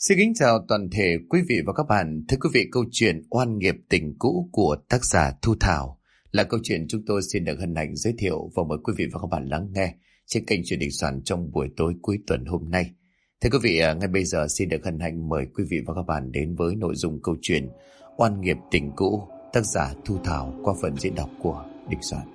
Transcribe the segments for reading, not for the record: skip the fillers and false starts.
Xin kính chào toàn thể quý vị và các bạn. Thưa quý vị, câu chuyện Oan nghiệp tình cũ của tác giả Thu Thảo là câu chuyện chúng tôi xin được hân hạnh giới thiệu và mời quý vị và các bạn lắng nghe trên kênh Chuyện Đình Soạn trong buổi tối cuối tuần hôm nay. Thưa quý vị, ngay bây giờ xin được hân hạnh mời quý vị và các bạn đến với nội dung câu chuyện Oan nghiệp tình cũ, tác giả Thu Thảo qua phần diễn đọc của Đình Soạn.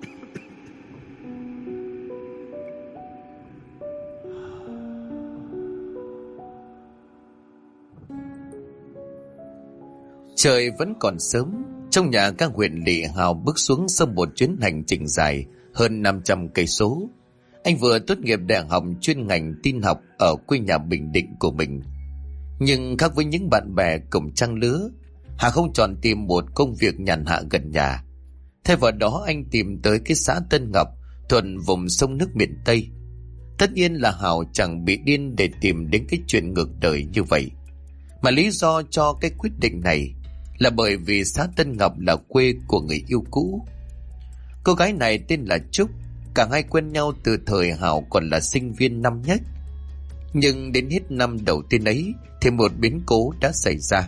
Trời vẫn còn sớm, trong nhà các huyện Lị Hào bước xuống sau một chuyến hành trình dài hơn 500 cây số. Anh vừa tốt nghiệp đại học chuyên ngành tin học ở quê nhà Bình Định của mình. Nhưng khác với những bạn bè cùng trang lứa, Hà không chọn tìm một công việc nhàn hạ gần nhà. Thay vào đó anh tìm tới cái xã Tân Ngọc, thuận vùng sông nước miền Tây. Tất nhiên là Hào chẳng bị điên để tìm đến cái chuyện ngược đời như vậy. Mà lý do cho cái quyết định này là bởi vì xã Tân Ngọc là quê của người yêu cũ. Cô gái này tên là Trúc, cả hai quen nhau từ thời Hào còn là sinh viên năm nhất. Nhưng đến hết năm đầu tiên ấy thì một biến cố đã xảy ra.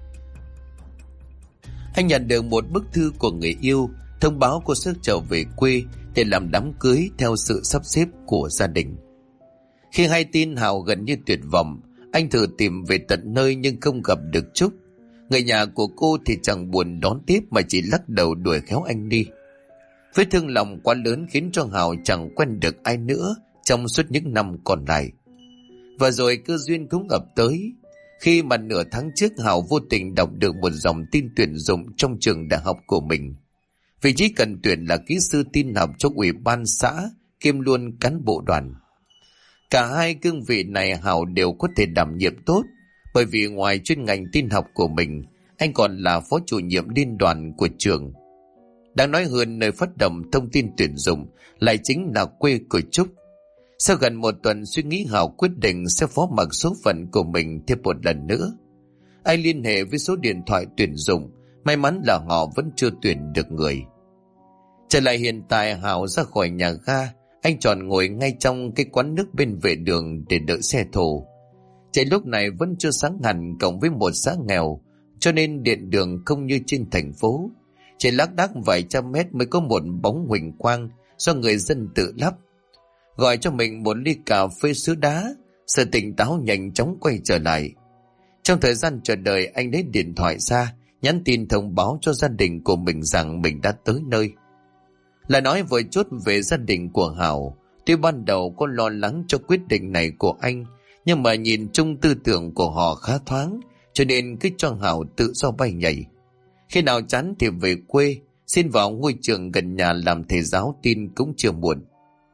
Anh nhận được một bức thư của người yêu thông báo cô sắp trở về quê để làm đám cưới theo sự sắp xếp của gia đình. Khi hay tin, Hào gần như tuyệt vọng. Anh thử tìm về tận nơi nhưng không gặp được Trúc. Người nhà của cô thì chẳng buồn đón tiếp mà chỉ lắc đầu đuổi khéo anh đi. Vết thương lòng quá lớn khiến cho Hào chẳng quen được ai nữa trong suốt những năm còn lại. Và rồi cơ duyên cũng ập tới. Khi mà nửa tháng trước Hào vô tình đọc được một dòng tin tuyển dụng trong trường đại học của mình. Vị trí cần tuyển là kỹ sư tin học cho ủy ban xã kiêm luôn cán bộ đoàn. Cả hai cương vị này Hào đều có thể đảm nhiệm tốt, bởi vì ngoài chuyên ngành tin học của mình, anh còn là phó chủ nhiệm liên đoàn của trường. Đáng nói hơn, nơi phát động thông tin tuyển dụng lại chính là quê của Trúc. Sau gần một tuần suy nghĩ, Hào quyết định sẽ phó mặc số phận của mình thêm một lần nữa. Anh liên hệ với số điện thoại tuyển dụng, may mắn là họ vẫn chưa tuyển được người. Trở lại hiện tại, Hào ra khỏi nhà ga, anh chọn ngồi ngay trong cái quán nước bên vệ đường để đợi xe thồ. Trời lúc này vẫn chưa sáng hẳn, cộng với một xã nghèo, cho nên điện đường không như trên thành phố. Chỉ lác đác vài trăm mét mới có một bóng huỳnh quang do người dân tự lắp. Gọi cho mình một ly cà phê sứ đá, sự tỉnh táo nhanh chóng quay trở lại. Trong thời gian chờ đợi, anh lấy điện thoại ra, nhắn tin thông báo cho gia đình của mình rằng mình đã tới nơi. Là nói vừa chốt về gia đình của Hào. Tuy ban đầu có lo lắng cho quyết định này của anh, nhưng mà nhìn chung tư tưởng của họ khá thoáng, cho nên cứ cho Hào tự do bay nhảy. Khi nào chán thì về quê, xin vào ngôi trường gần nhà làm thầy giáo tin cũng chưa muộn.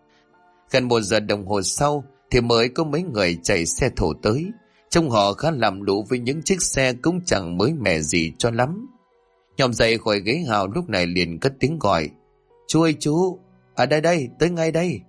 Gần 1 giờ đồng hồ sau thì mới có mấy người chạy xe thổ tới. Trông họ khá làm lũ với những chiếc xe cũng chẳng mới mẻ gì cho lắm. Nhòm dậy khỏi ghế, Hào lúc này liền cất tiếng gọi: "Chú ơi chú, ở đây đây, tới ngay đây."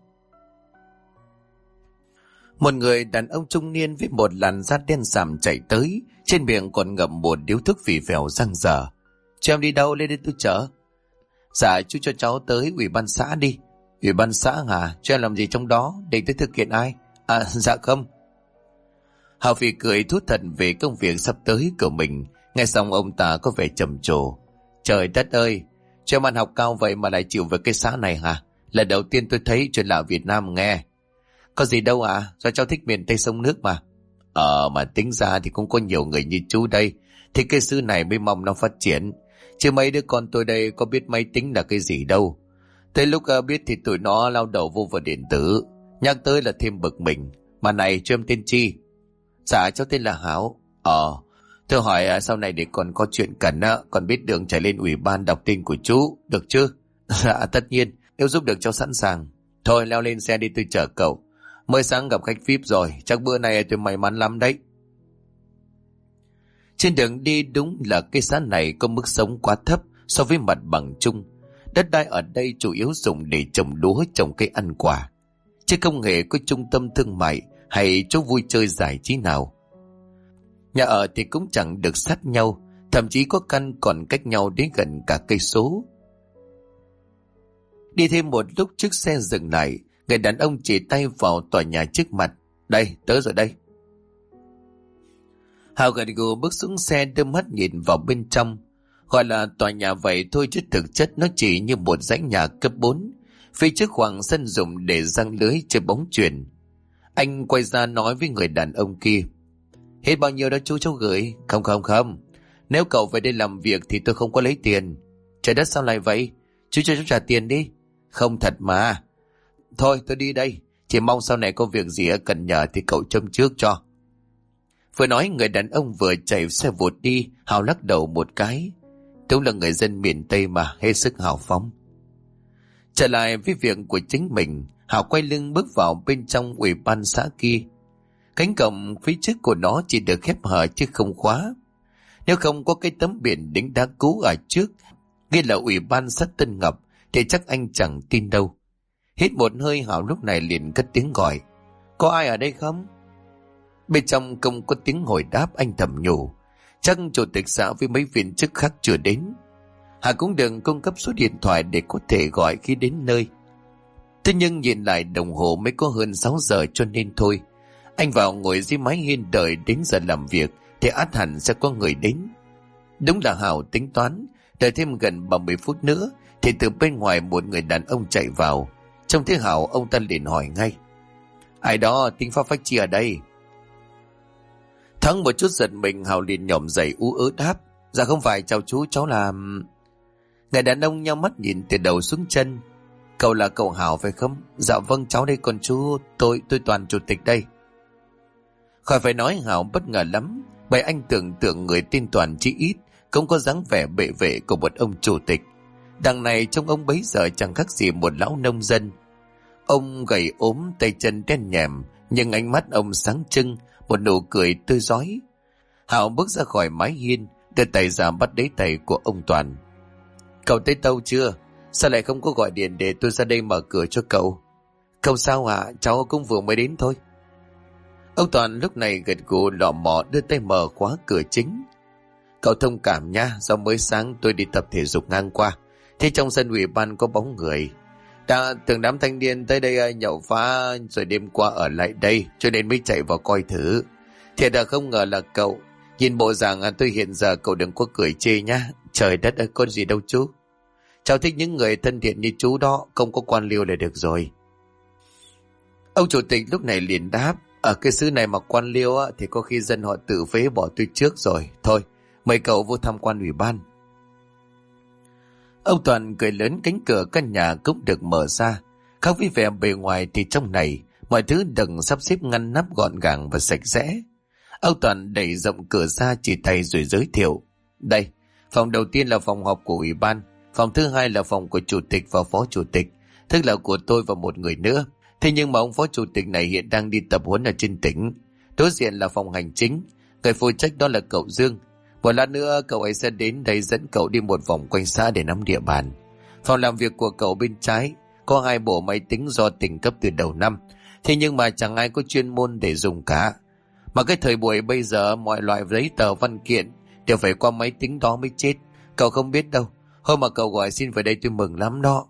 Một người đàn ông trung niên với một làn da đen sạm chạy tới, trên miệng còn ngậm một điếu thuốc phì phèo răng dở. "Cho em đi đâu, lên đây tôi chở." "Dạ chú cho cháu tới ủy ban xã đi." "Ủy ban xã hả? Cho em làm gì trong đó? Định tới thực hiện ai?" Dạ không." Hào Phi cười thú thật về công việc sắp tới của mình. Nghe xong ông ta có vẻ trầm trồ: "Trời đất ơi, cho em ăn học cao vậy mà lại chịu về cái xã này hả? Lần đầu tiên tôi thấy chuyện lạ Việt Nam nghe." "Có gì đâu ạ, do cháu thích miền Tây sông nước mà." Mà tính ra thì cũng có nhiều người như chú đây, thì cái xứ này mới mong nó phát triển. Chứ mấy đứa con tôi đây có biết máy tính là cái gì đâu. Tới lúc biết thì tụi nó lao đầu vô vào điện tử. Nhắc tới là thêm bực mình. Mà này, cho em tên chi?" "Dạ cháu tên là Hảo." Thưa hỏi sau này để còn có chuyện cần còn biết đường chạy lên ủy ban đọc tin của chú, được chứ?" "Dạ tất nhiên, nếu giúp được cháu sẵn sàng." "Thôi leo lên xe đi, tôi chở cậu. Mới sáng gặp khách VIP rồi, chắc bữa nay tôi may mắn lắm đấy." Trên đường đi, đúng là cái xã này có mức sống quá thấp so với mặt bằng chung. Đất đai ở đây chủ yếu dùng để trồng lúa, trồng cây ăn quả, chứ không hề có trung tâm thương mại hay chỗ vui chơi giải trí nào. Nhà ở thì cũng chẳng được sát nhau, thậm chí có căn còn cách nhau đến gần cả cây số. Đi thêm một lúc, chiếc xe dừng lại, người đàn ông chỉ tay vào tòa nhà trước mặt: "Đây, tới rồi đây." Hào gật gù bước xuống xe, đưa mắt nhìn vào bên trong. Gọi là tòa nhà vậy thôi chứ thực chất nó chỉ như một dãy nhà cấp 4. Phía trước khoảng sân dùng để giăng lưới chơi bóng chuyền. Anh quay ra nói với người đàn ông kia: Hết bao nhiêu đó chú, cháu gửi. Không không không, nếu cậu về đây làm việc thì tôi không có lấy tiền. Trời đất, sao lại vậy? Chú cho cháu trả tiền đi. Không thật mà. Thôi tôi đi đây, chỉ mong sau này có việc gì cần nhờ thì cậu châm trước cho. Vừa nói người đàn ông vừa chạy xe vụt đi. Hào lắc đầu một cái. Đúng là người dân miền Tây mà, hết sức hào phóng. Trở lại với việc của chính mình, Hào quay lưng bước vào bên trong ủy ban xã kia. Cánh cổng phía trước của nó chỉ được khép hờ chứ không khóa. Nếu không có cái tấm biển đính đá cũ ở trước ghi là ủy ban xã Tân Ngọc thì chắc anh chẳng tin đâu. Hít một hơi, Hào lúc này liền cất tiếng gọi: Có ai ở đây không? Bên trong không có tiếng hồi đáp. Anh thầm nhủ chắc chủ tịch xã với mấy viên chức khác chưa đến. Hà cũng đừng cung cấp số điện thoại để có thể gọi khi đến nơi. Thế nhưng nhìn lại đồng hồ mới có hơn 6 giờ cho nên thôi. Anh vào ngồi dưới mái hiên đợi đến giờ làm việc thì ắt hẳn sẽ có người đến. Đúng là Hào tính toán, đợi thêm gần 30 phút nữa thì từ bên ngoài một người đàn ông chạy vào. Trông thấy Hào, ông ta liền hỏi ngay: Ai đó, tính Pháp Phách Chi ở đây? Thắng một chút giật mình, Hào liền nhổm dậy ú ớ đáp: Dạ không phải, chào chú, cháu là... Người đàn ông nhắm mắt nhìn từ đầu xuống chân: Cậu là cậu Hào phải không? Dạ vâng, cháu đây. Còn chú, tôi Toàn, chủ tịch đây. Khỏi phải nói, Hào bất ngờ lắm, bởi anh tưởng tượng người tên Toàn chỉ ít cũng có dáng vẻ bệ vệ của một ông chủ tịch. Đằng này trông ông bấy giờ chẳng khác gì một lão nông dân. Ông gầy ốm, tay chân đen nhèm, nhưng ánh mắt ông sáng trưng, một nụ cười tươi rói. Hào bước ra khỏi mái hiên, đưa tay ra bắt lấy tay của ông Toàn. Cậu tới tâu chưa? Sao lại không có gọi điện để tôi ra đây mở cửa cho cậu? Không sao ạ, cháu cũng vừa mới đến thôi. Ông Toàn lúc này gật gù lọ mọ đưa tay mở khóa cửa chính. Cậu thông cảm nha, do mới sáng tôi đi tập thể dục ngang qua, thế trong sân ủy ban có bóng người. Đã tưởng đám thanh niên tới đây nhậu phá rồi đêm qua ở lại đây, cho nên mới chạy vào coi thử. Thiệt là không ngờ là cậu. Nhìn bộ dạng tôi hiện giờ, cậu đừng có cười chê nhá. Trời đất ơi, có gì đâu chú. Cháu thích những người thân thiện như chú đó, không có quan liêu là được rồi. Ông chủ tịch lúc này liền đáp: Ở cái xứ này mà quan liêu thì có khi dân họ tự phế bỏ tôi trước rồi. Thôi, mời cậu vô tham quan ủy ban. Ông Toàn cười lớn, cánh cửa căn nhà cũng được mở ra. Khác với vẻ bề ngoài thì trong này mọi thứ đừng sắp xếp ngăn nắp gọn gàng và sạch sẽ. Ông Toàn đẩy rộng cửa ra, chỉ tay rồi giới thiệu: Đây, phòng đầu tiên là phòng họp của ủy ban, phòng thứ hai là phòng của chủ tịch và phó chủ tịch, tức là của tôi và một người nữa. Thế nhưng mà ông phó chủ tịch này hiện đang đi tập huấn ở trên tỉnh. Đối diện là phòng hành chính, người phụ trách đó là cậu Dương. Một lát nữa cậu ấy sẽ đến đây dẫn cậu đi một vòng quanh xã để nắm địa bàn. Phòng làm việc của cậu bên trái có 2 bộ máy tính do tỉnh cấp từ đầu năm, thế nhưng mà chẳng ai có chuyên môn để dùng cả. Mà cái thời buổi bây giờ mọi loại giấy tờ văn kiện đều phải qua máy tính đó mới chết. Cậu không biết đâu, hôm mà cậu gọi xin về đây tôi mừng lắm đó.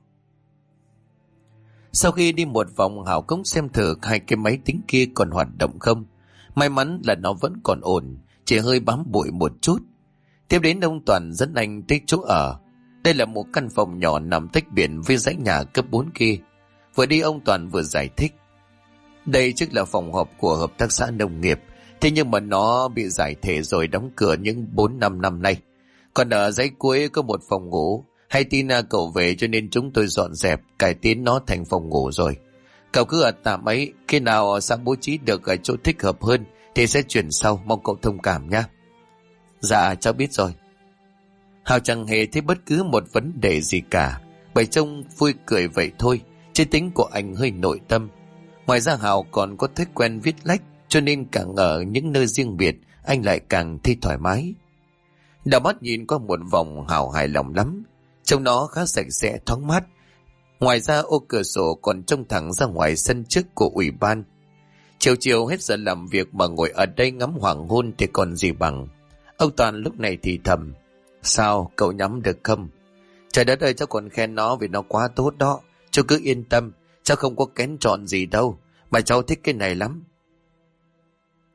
Sau khi đi một vòng, Hảo cũng xem thử 2 cái máy tính kia còn hoạt động không. May mắn là nó vẫn còn ổn, chỉ hơi bám bụi một chút. Tiếp đến ông Toàn dẫn anh tới chỗ ở. Đây là một căn phòng nhỏ nằm tách biệt với dãy nhà cấp 4 kia. Vừa đi ông Toàn vừa giải thích: Đây trước là phòng họp của hợp tác xã nông nghiệp, thế nhưng mà nó bị giải thể rồi đóng cửa những 4-5 năm nay. Còn ở dãy cuối có một phòng ngủ, hay tin cậu về cho nên chúng tôi dọn dẹp cải tiến nó thành phòng ngủ rồi. Cậu cứ ở tạm ấy, khi nào sang bố trí được ở chỗ thích hợp hơn thì sẽ chuyển sau, mong cậu thông cảm nhé. Dạ cháu biết rồi. Hào chẳng hề thấy bất cứ một vấn đề gì cả, bởi trông vui cười vậy thôi, chứ tính của anh hơi nội tâm. Ngoài ra Hào còn có thói quen viết lách, cho nên càng ở những nơi riêng biệt anh lại càng thấy thoải mái. Đảo mắt nhìn qua một vòng, Hào hài lòng lắm. Trông nó khá sạch sẽ, thoáng mát. Ngoài ra ô cửa sổ còn trông thẳng ra ngoài sân trước của ủy ban. Chiều chiều hết giờ làm việc mà ngồi ở đây ngắm hoàng hôn thì còn gì bằng. Ông Toàn lúc này thì thầm: Sao, cậu nhắm được không? Trời đất ơi, cháu còn khen nó vì nó quá tốt đó. Cháu cứ yên tâm, cháu không có kén chọn gì đâu, mà cháu thích cái này lắm.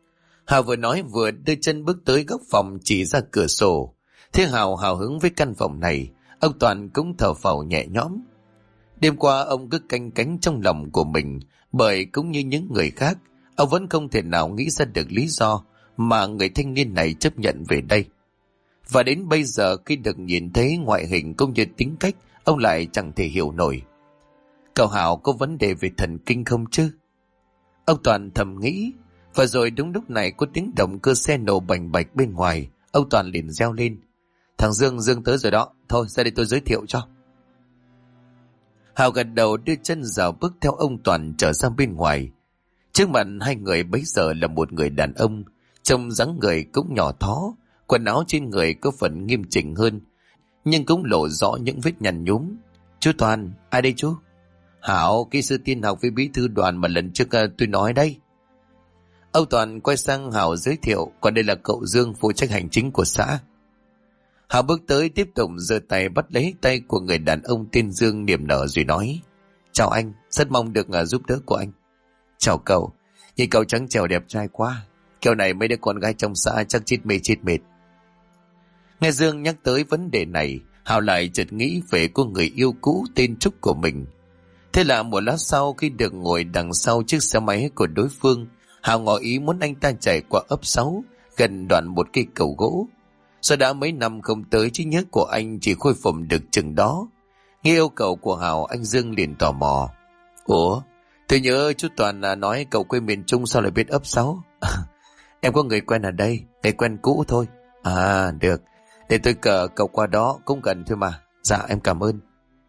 Hào vừa nói vừa đưa chân bước tới góc phòng chỉ ra cửa sổ. Thế Hào hào hứng với căn phòng này, ông Toàn cũng thở phào nhẹ nhõm. Đêm qua ông cứ canh cánh trong lòng của mình, bởi cũng như những người khác, ông vẫn không thể nào nghĩ ra được lý do mà người thanh niên này chấp nhận về đây. Và đến bây giờ khi được nhìn thấy ngoại hình cũng như tính cách, ông lại chẳng thể hiểu nổi. Cậu Hào có vấn đề về thần kinh không chứ? Ông Toàn thầm nghĩ. Và rồi đúng lúc này có tiếng động cơ xe nổ bành bạch bên ngoài. Ông Toàn liền reo lên: "Thằng Dương tới rồi đó, thôi ra đây tôi giới thiệu cho." Hào gật đầu đưa chân dạo bước theo ông Toàn trở ra bên ngoài. Trước mặt hai người bấy giờ là một người đàn ông, trông dáng người cũng nhỏ thó, quần áo trên người có phần nghiêm chỉnh hơn, nhưng cũng lộ rõ những vết nhăn nhúm. "Chú Toàn, ai đây chú?" "Hảo, kỹ sư tin học với bí thư đoàn mà lần trước tôi nói đây." Ông Toàn quay sang Hảo giới thiệu: "Còn đây là cậu Dương, phụ trách hành chính của xã." Hảo bước tới tiếp tục giơ tay bắt lấy tay của người đàn ông tên Dương niềm nở rồi nói: "Chào anh, rất mong được giúp đỡ của anh." "Chào cậu, nhìn cậu trắng trẻo đẹp trai quá, kiểu này mấy đứa con gái trong xã chắc chết mệt." Nghe Dương nhắc tới vấn đề này, Hảo lại chợt nghĩ về cô người yêu cũ tên Trúc của mình. Thế là một lát sau, khi được ngồi đằng sau chiếc xe máy của đối phương, Hảo ngỏ ý muốn anh ta chạy qua ấp 6 gần đoạn một cây cầu gỗ. Do đã mấy năm không tới, trí nhớ của anh chỉ khôi phục được chừng đó. Nghe yêu cầu của Hảo, anh Dương liền tò mò: "Ủa, tôi nhớ chú Toàn nói cậu quê miền Trung, sao lại biết ấp 6? Em có người quen ở đây, người quen cũ thôi." "À, được, để tôi cờ cậu qua đó, cũng gần thôi mà." "Dạ, em cảm ơn."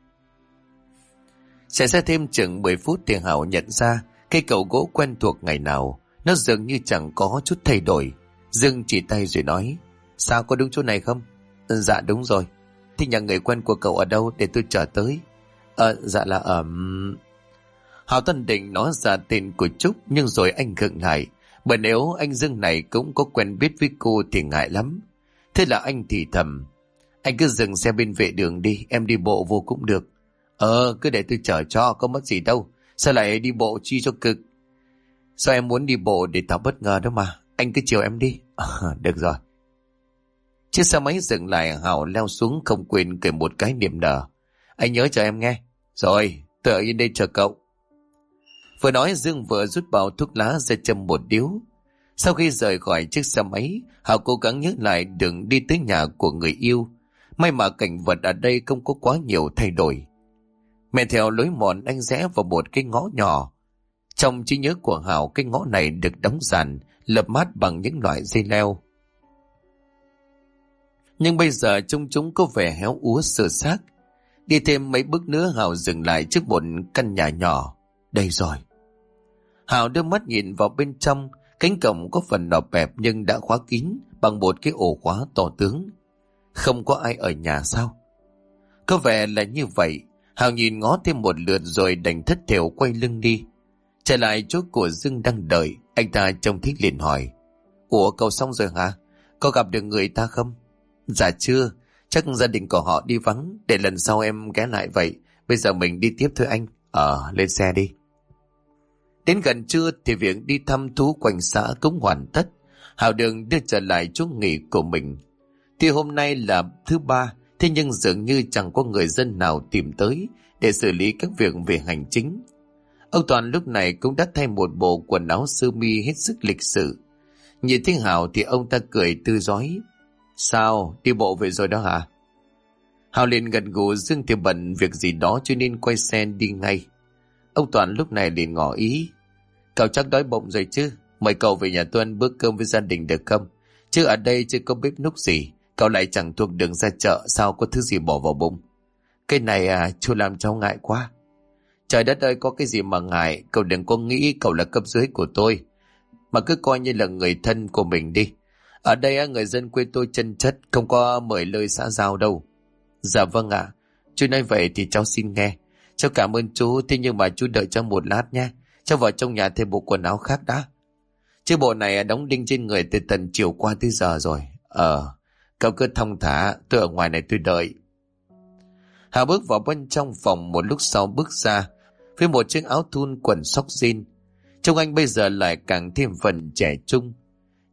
Chạy xe thêm chừng 10 phút thì Hảo nhận ra cây cầu gỗ quen thuộc ngày nào, nó dường như chẳng có chút thay đổi. Dương chỉ tay rồi nói: "Sao, có đúng chỗ này không?" "Dạ đúng rồi." "Thì nhà người quen của cậu ở đâu để tôi trở tới?" Dạ là ở..." Hảo Tân định nói ra tên của Trúc, nhưng rồi anh khựng lại, bởi nếu anh Dương này cũng có quen biết với cô thì ngại lắm. Thế là anh thì thầm: "Anh cứ dừng xe bên vệ đường đi, em đi bộ vô cũng được." Cứ để tôi chở cho, có mất gì đâu. Sao lại đi bộ chi cho cực?" "Sao em muốn đi bộ để tạo bất ngờ đó mà, anh cứ chiều em đi." Được rồi." Chiếc xe máy dừng lại, Hảo leo xuống không quên cười một cái niềm nở: "Anh nhớ chờ em nghe." "Rồi, tôi ở yên đây chờ cậu." Vừa nói Dương vừa rút bao thuốc lá ra châm một điếu. Sau khi rời khỏi chiếc xe máy, Hảo cố gắng nhớ lại đường đi tới nhà của người yêu. May mà cảnh vật ở đây không có quá nhiều thay đổi. Mẹ theo lối mòn, anh rẽ vào một cái ngõ nhỏ. Trong trí nhớ của Hảo, cái ngõ này được đóng giàn, lợp mát bằng những loại dây leo. Nhưng bây giờ trông chúng có vẻ héo úa sơ xác. Đi thêm mấy bước nữa, Hảo dừng lại trước một căn nhà nhỏ. Đây rồi. Hảo đưa mắt nhìn vào bên trong. Cánh cổng có phần nọp bẹp nhưng đã khóa kín bằng một cái ổ khóa to tướng. Không có ai ở nhà sao? Có vẻ là như vậy. Hảo nhìn ngó thêm một lượt rồi đành thất thểu quay lưng đi. Trở lại chỗ của Dương đang đợi, anh ta trông thích liền hỏi: "Ủa, cậu xong rồi hả? Có gặp được người ta không?" "Dạ chưa, chắc gia đình của họ đi vắng, để lần sau em ghé lại vậy. Bây giờ mình đi tiếp thôi anh." Lên xe đi." Đến gần trưa thì việc đi thăm thú quanh xã cũng hoàn tất. Hảo Đường đưa trở lại chỗ nghỉ của mình. Thì hôm nay là thứ ba, thế nhưng dường như chẳng có người dân nào tìm tới để xử lý các việc về hành chính. Ông Toàn lúc này cũng đã thay một bộ quần áo sơ mi hết sức lịch sự. Nhìn thấy Hảo thì ông ta cười tươi rói: "Sao, đi bộ về rồi đó hả?" Hảo liền gật gù, Dương thì bận việc gì đó cho nên quay xe đi ngay. Ông Toàn lúc này liền ngỏ ý: "Cậu chắc đói bụng rồi chứ, mời cậu về nhà tôi ăn bữa cơm với gia đình được không? Chứ ở đây chưa có bếp núc gì, cậu lại chẳng thuộc đường ra chợ, sao có thứ gì bỏ vào bụng?" "Cái này chú làm cháu ngại quá." "Trời đất ơi, có cái gì mà ngại, cậu đừng có nghĩ cậu là cấp dưới của tôi, mà cứ coi như là người thân của mình đi. Ở đây người dân quê tôi chân chất, không có mời lời xã giao đâu." "Dạ vâng ạ, chú nói vậy thì cháu xin nghe. Cháu cảm ơn chú, thế nhưng mà chú đợi cháu một lát nha. Cháu vào trong nhà thêm bộ quần áo khác đã. Chứ bộ này đóng đinh trên người từ tận chiều qua tới giờ rồi." Cậu cứ thong thả, tôi ở ngoài này tôi đợi." Hà bước vào bên trong phòng, một lúc sau bước ra với một chiếc áo thun quần sóc jean. Trông anh bây giờ lại càng thêm phần trẻ trung.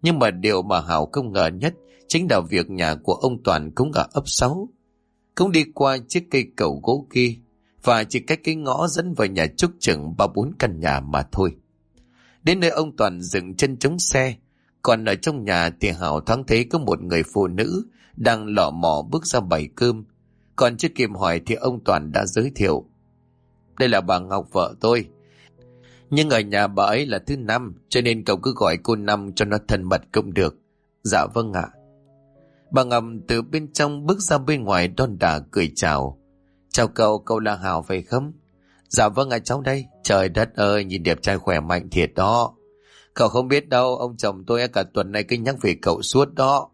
Nhưng mà điều mà Hào không ngờ nhất chính là việc nhà của ông Toàn cũng ở ấp 6, cũng đi qua chiếc cây cầu gỗ kia, và chỉ cách cái ngõ dẫn vào nhà Trúc chừng 3-4 căn nhà mà thôi. Đến nơi ông Toàn dừng chân chống xe, còn ở trong nhà thì Hào thoáng thấy có một người phụ nữ đang lọ mọ bước ra bày cơm. Còn chưa kịp hỏi thì ông Toàn đã giới thiệu: đây là bà Ngọc vợ tôi, nhưng ở nhà bà ấy là thứ Năm, cho nên cậu cứ gọi cô Năm cho nó thân mật cũng được. Dạ vâng ạ. Bà Ngọc từ bên trong bước ra bên ngoài đon đả cười chào. Chào cậu, cậu là Hào phải không? Dạ vâng ạ, cháu đây. Trời đất ơi, nhìn đẹp trai khỏe mạnh thiệt đó. Cậu không biết đâu, ông chồng tôi cả tuần này cứ nhắc về cậu suốt đó.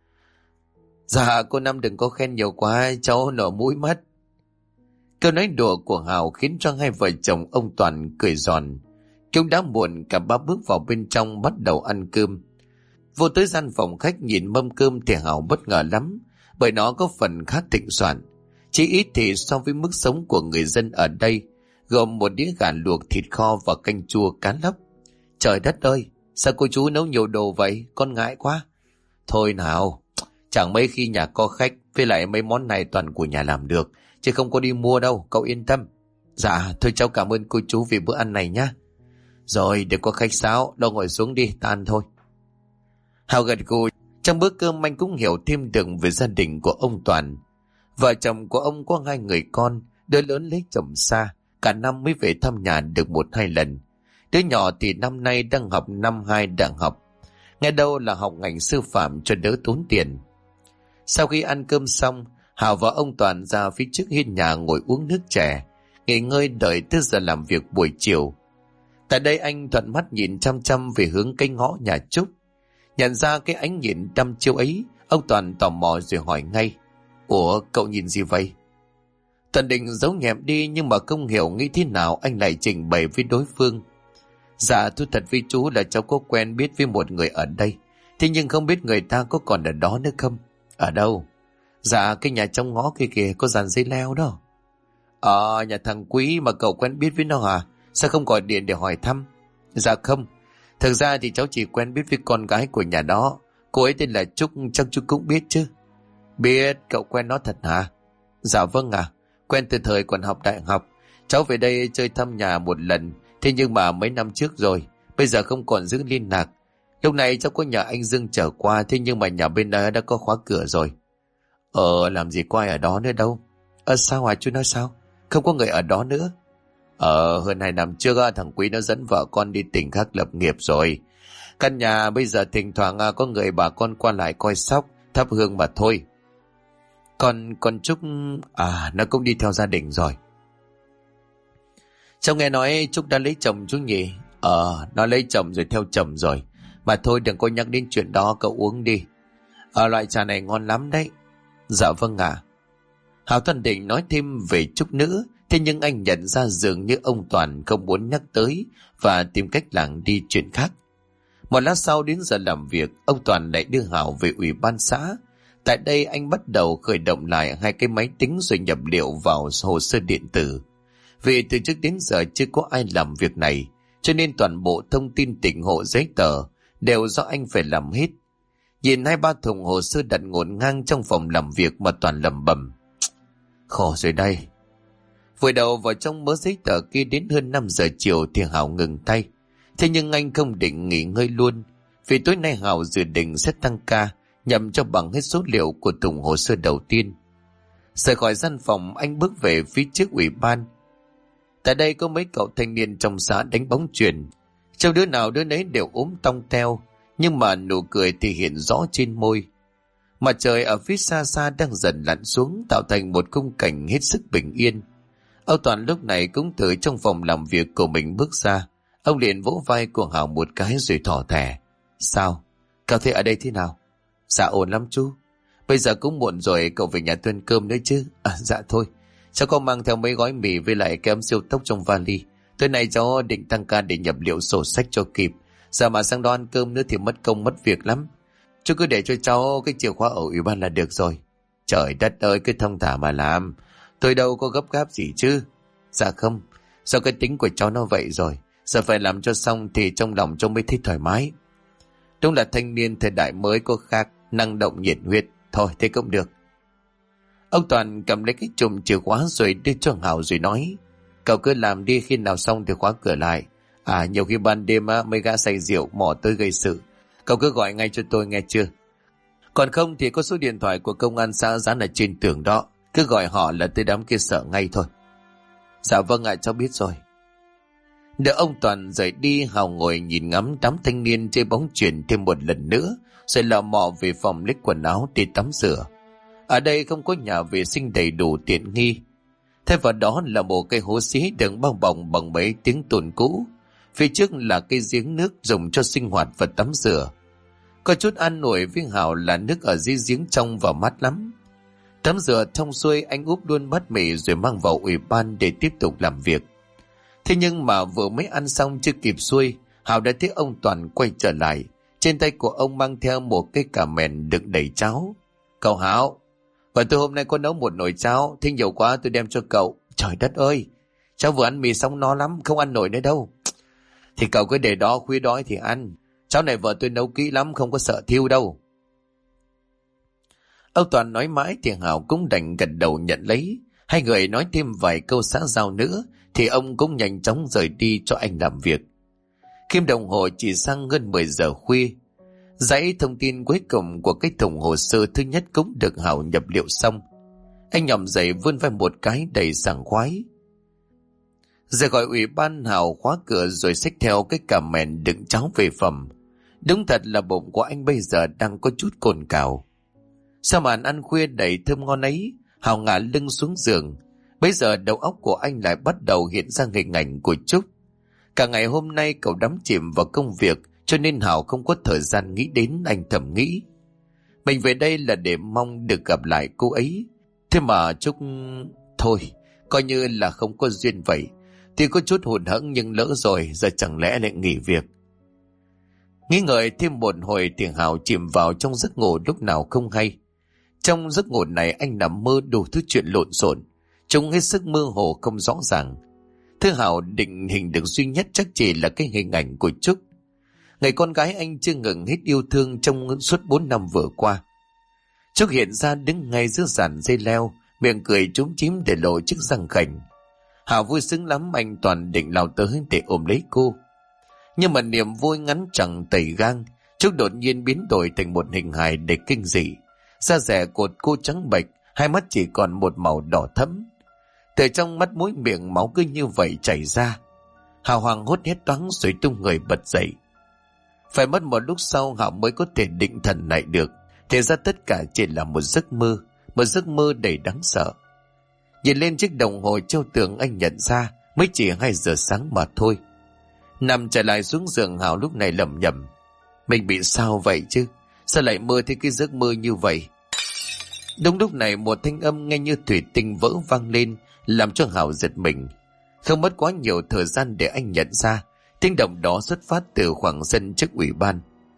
Dạ cô Năm đừng có khen nhiều quá, cháu nở mũi mất. Câu nói đùa của Hào khiến cho hai vợ chồng ông Toàn cười giòn. Cũng đã muộn, cả ba bước vào bên trong bắt đầu ăn cơm. Vô tới gian phòng khách nhìn mâm cơm thì Hào bất ngờ lắm, bởi nó có phần khá thịnh soạn. Chỉ ít thì so với mức sống của người dân ở đây, gồm một đĩa gà luộc, thịt kho và canh chua cá lóc. Trời đất ơi, sao cô chú nấu nhiều đồ vậy, con ngại quá. Thôi nào, chẳng mấy khi nhà có khách, với lại mấy món này toàn của nhà làm được, chứ không có đi mua đâu, cậu yên tâm. Dạ, thôi cháu cảm ơn cô chú vì bữa ăn này nhá. Rồi, đừng có khách sáo, đâu ngồi xuống đi, ta ăn thôi. Hào gật gù. Trong bữa cơm anh cũng hiểu thêm được về gia đình của ông Toàn. Vợ chồng của ông có 2 người con, đứa lớn lấy chồng xa, cả năm mới về thăm nhà được 1-2 lần. Đứa nhỏ thì năm nay đang học năm 2 đại học, nghe đâu là học ngành sư phạm cho đỡ tốn tiền. Sau khi ăn cơm xong, Hào và ông Toàn ra phía trước hiên nhà ngồi uống nước chè, nghỉ ngơi đợi tới giờ làm việc buổi chiều. Tại đây anh thuận mắt nhìn chăm chăm về hướng cái ngõ nhà Trúc. Nhận ra cái ánh nhìn đăm chiêu ấy, ông Toàn tò mò rồi hỏi ngay: Ủa, cậu nhìn gì vậy? Toàn định giấu nhẹm đi, nhưng mà không hiểu nghĩ thế nào anh lại trình bày với đối phương. Dạ thú thật với chú là cháu có quen biết với một người ở đây, thế nhưng không biết người ta có còn ở đó nữa không. Ở đâu? Dạ cái nhà trong ngõ kia kìa, có dàn dây leo đó. Nhà thằng Quý mà cậu quen biết với nó à? Sao không gọi điện để hỏi thăm? Dạ không, thực ra thì cháu chỉ quen biết với con gái của nhà đó. Cô ấy tên là Trúc, chắc chú cũng biết chứ. Biết, cậu quen nó thật hả? Dạ vâng ạ, quen từ thời còn học đại học. Cháu về đây chơi thăm nhà một lần, thế nhưng mà mấy năm trước rồi, bây giờ không còn giữ liên lạc. Lúc này cháu có nhờ anh Dương trở qua, thế nhưng mà nhà bên đó đã có khóa cửa rồi. Làm gì có ai ở đó nữa đâu. Sao chú nói sao? Không có người ở đó nữa? Hơn 2 năm trước thằng Quý nó dẫn vợ con đi tỉnh khác lập nghiệp rồi. Căn nhà bây giờ thỉnh thoảng có người bà con qua lại coi sóc, thắp hương mà thôi. Con Trúc nó cũng đi theo gia đình rồi. Cháu nghe nói Trúc đã lấy chồng chú nhỉ? Nó lấy chồng rồi, theo chồng rồi. Mà thôi đừng có nhắc đến chuyện đó, cậu uống đi. Loại trà này ngon lắm đấy. Dạ vâng ạ. Hào Thuận định nói thêm về Trúc nữa, thế nhưng anh nhận ra dường như ông Toàn không muốn nhắc tới và tìm cách lảng đi chuyện khác. Một lát sau đến giờ làm việc, ông Toàn lại đưa Hào về ủy ban xã. Tại đây anh bắt đầu khởi động lại 2 cái máy tính rồi nhập liệu vào hồ sơ điện tử. Vì từ trước đến giờ chưa có ai làm việc này, cho nên toàn bộ thông tin tỉnh hộ giấy tờ đều do anh phải làm hết. Nhìn 2-3 thùng hồ sơ đặt ngổn ngang trong phòng làm việc mà Toàn lẩm bẩm: khổ rồi đây. Vội đầu vào trong mớ giấy tờ kia đến hơn 5 giờ chiều thì Hào ngừng tay. Thế nhưng anh không định nghỉ ngơi luôn, vì tối nay Hào dự định sẽ tăng ca nhằm cho bằng hết số liệu của thùng hồ sơ đầu tiên. Rời khỏi gian phòng, anh bước về phía trước ủy ban. Tại đây có mấy cậu thanh niên trong xã đánh bóng chuyền. Trong đứa nào đứa nấy đều ốm tong teo, nhưng mà nụ cười thì hiện rõ trên môi. Mặt trời ở phía xa xa đang dần lặn xuống, tạo thành một khung cảnh hết sức bình yên. Ông Toàn lúc này cũng từ trong phòng làm việc của mình bước ra. Ông liền vỗ vai của Hào một cái rồi thỏ thẻ: Sao? Cậu thấy ở đây thế nào? Dạ ổn lắm chú. Bây giờ cũng muộn rồi, cậu về nhà tuần cơm nữa chứ? Dạ thôi, cháu có mang theo mấy gói mì với lại kem siêu tốc trong vali. Tối nay cháu định tăng ca để nhập liệu sổ sách cho kịp. Giờ mà sang đó ăn cơm nữa thì mất công mất việc lắm. Chú cứ để cho cháu cái chìa khóa ở ủy ban là được rồi. Trời đất ơi, cứ thông thả mà làm. Tôi đâu có gấp gáp gì chứ. Dạ không, do cái tính của cháu nó vậy rồi. Giờ phải làm cho xong thì trong lòng cháu mới thấy thoải mái. Đúng là thanh niên thời đại mới có khác, năng động nhiệt huyết. Thôi thế cũng được. Ông Toàn cầm lấy cái chùm chìa khóa rồi đưa cho Hào rồi nói: Cậu cứ làm đi, khi nào xong thì khóa cửa lại. Nhiều khi ban đêm mấy gã say rượu mò tới gây sự. Cậu cứ gọi ngay cho tôi nghe chưa? Còn không thì có số điện thoại của công an xã dán ở trên tường đó. Cứ gọi họ là tới đám kia sợ ngay thôi. Dạ vâng ạ, cháu biết rồi. Đợi ông Toàn rời đi, Hào ngồi nhìn ngắm đám thanh niên chơi bóng chuyền thêm một lần nữa, rồi lò mò về phòng lấy quần áo để tắm rửa. Ở đây không có nhà vệ sinh đầy đủ tiện nghi. Thay vào đó là một cây hố xí được bao bọc bằng mấy tiếng tồn cũ. Phía trước là cây giếng nước dùng cho sinh hoạt và tắm rửa. Có chút an ủi với Hào là nước ở dưới giếng trong và mát lắm. Tắm rửa xong xuôi, anh úp luôn bát mì rồi mang vào ủy ban để tiếp tục làm việc. Thế nhưng mà vừa mới ăn xong chưa kịp xuôi, Hào đã thấy ông Toàn quay trở lại. Trên tay của ông mang theo một cái cà mèn đựng đầy cháo. Cậu Hào, và tôi hôm nay có nấu một nồi cháo, thế nhiều quá tôi đem cho cậu. Trời đất ơi, cháu vừa ăn mì xong no lắm, không ăn nổi nữa đâu. Thì cậu cứ để đó, khuya đói thì ăn. Cháo này vợ tôi nấu kỹ lắm, không có sợ thiêu đâu. Ông Toàn nói mãi thì Hào cũng đành gật đầu nhận lấy. Hai người nói thêm vài câu xã giao nữa thì ông cũng nhanh chóng rời đi cho anh làm việc. Kim đồng hồ chỉ sang hơn 10 giờ khuya. Dãy thông tin cuối cùng của cái thùng hồ sơ thứ nhất cũng được Hào nhập liệu xong. Anh nhòm dậy vươn vai một cái đầy sảng khoái. Giờ gọi ủy ban, Hào khóa cửa rồi xách theo cái cà mèn đựng cháo về phòng. Đúng thật là bụng của anh bây giờ đang có chút cồn cào. Sau màn ăn khuya đầy thơm ngon ấy, Hào ngả lưng xuống giường. Bây giờ đầu óc của anh lại bắt đầu hiện ra hình ảnh của Trúc. Cả ngày hôm nay cậu đắm chìm vào công việc, cho nên Hào không có thời gian nghĩ đến. Anh thầm nghĩ, mình về đây là để mong được gặp lại cô ấy. Thế mà Trúc... Thôi, coi như là không có duyên vậy. Thì có chút hụt hẫng nhưng lỡ rồi, giờ chẳng lẽ lại nghỉ việc. Nghĩ ngợi thêm một hồi thì Hào chìm vào trong giấc ngủ lúc nào không hay. Trong giấc ngủ này anh nằm mơ đủ thứ chuyện lộn xộn, trông hết sức mơ hồ không rõ ràng. Thứ Hào định hình được duy nhất chắc chỉ là cái hình ảnh của Trúc, người con gái anh chưa ngừng hết yêu thương trong suốt 4 năm vừa qua. Trúc hiện ra đứng ngay giữa dàn dây leo, miệng cười chúm chím để lộ chiếc răng khảnh. Hào vui sướng lắm, anh Toàn định lao tới để ôm lấy cô. Nhưng mà niềm vui ngắn chẳng tẩy gang, Trúc đột nhiên biến đổi thành một hình hài để kinh dị. Da dẻ của cô trắng bệch, hai mắt chỉ còn một màu đỏ thẫm. Từ trong mắt mũi miệng máu cứ như vậy chảy ra. Hào hoàng hốt hét toáng rồi tung người bật dậy. Phải mất một lúc sau Hào mới có thể định thần lại được. Thì ra tất cả chỉ là một giấc mơ đầy đáng sợ. Nhìn lên chiếc đồng hồ treo tường, anh nhận ra mới chỉ 2 giờ sáng mà thôi. Nằm trở lại xuống giường, Hào lúc này lẩm nhẩm, mình bị sao vậy chứ? Sao lại mơ thấy cái giấc mơ như vậy? Đúng lúc này một thanh âm nghe như thủy tinh vỡ vang lên, làm cho Hào giật mình. Không mất quá nhiều thời gian để anh nhận ra tiếng động đó xuất phát từ khoảng sân trước ủy ban.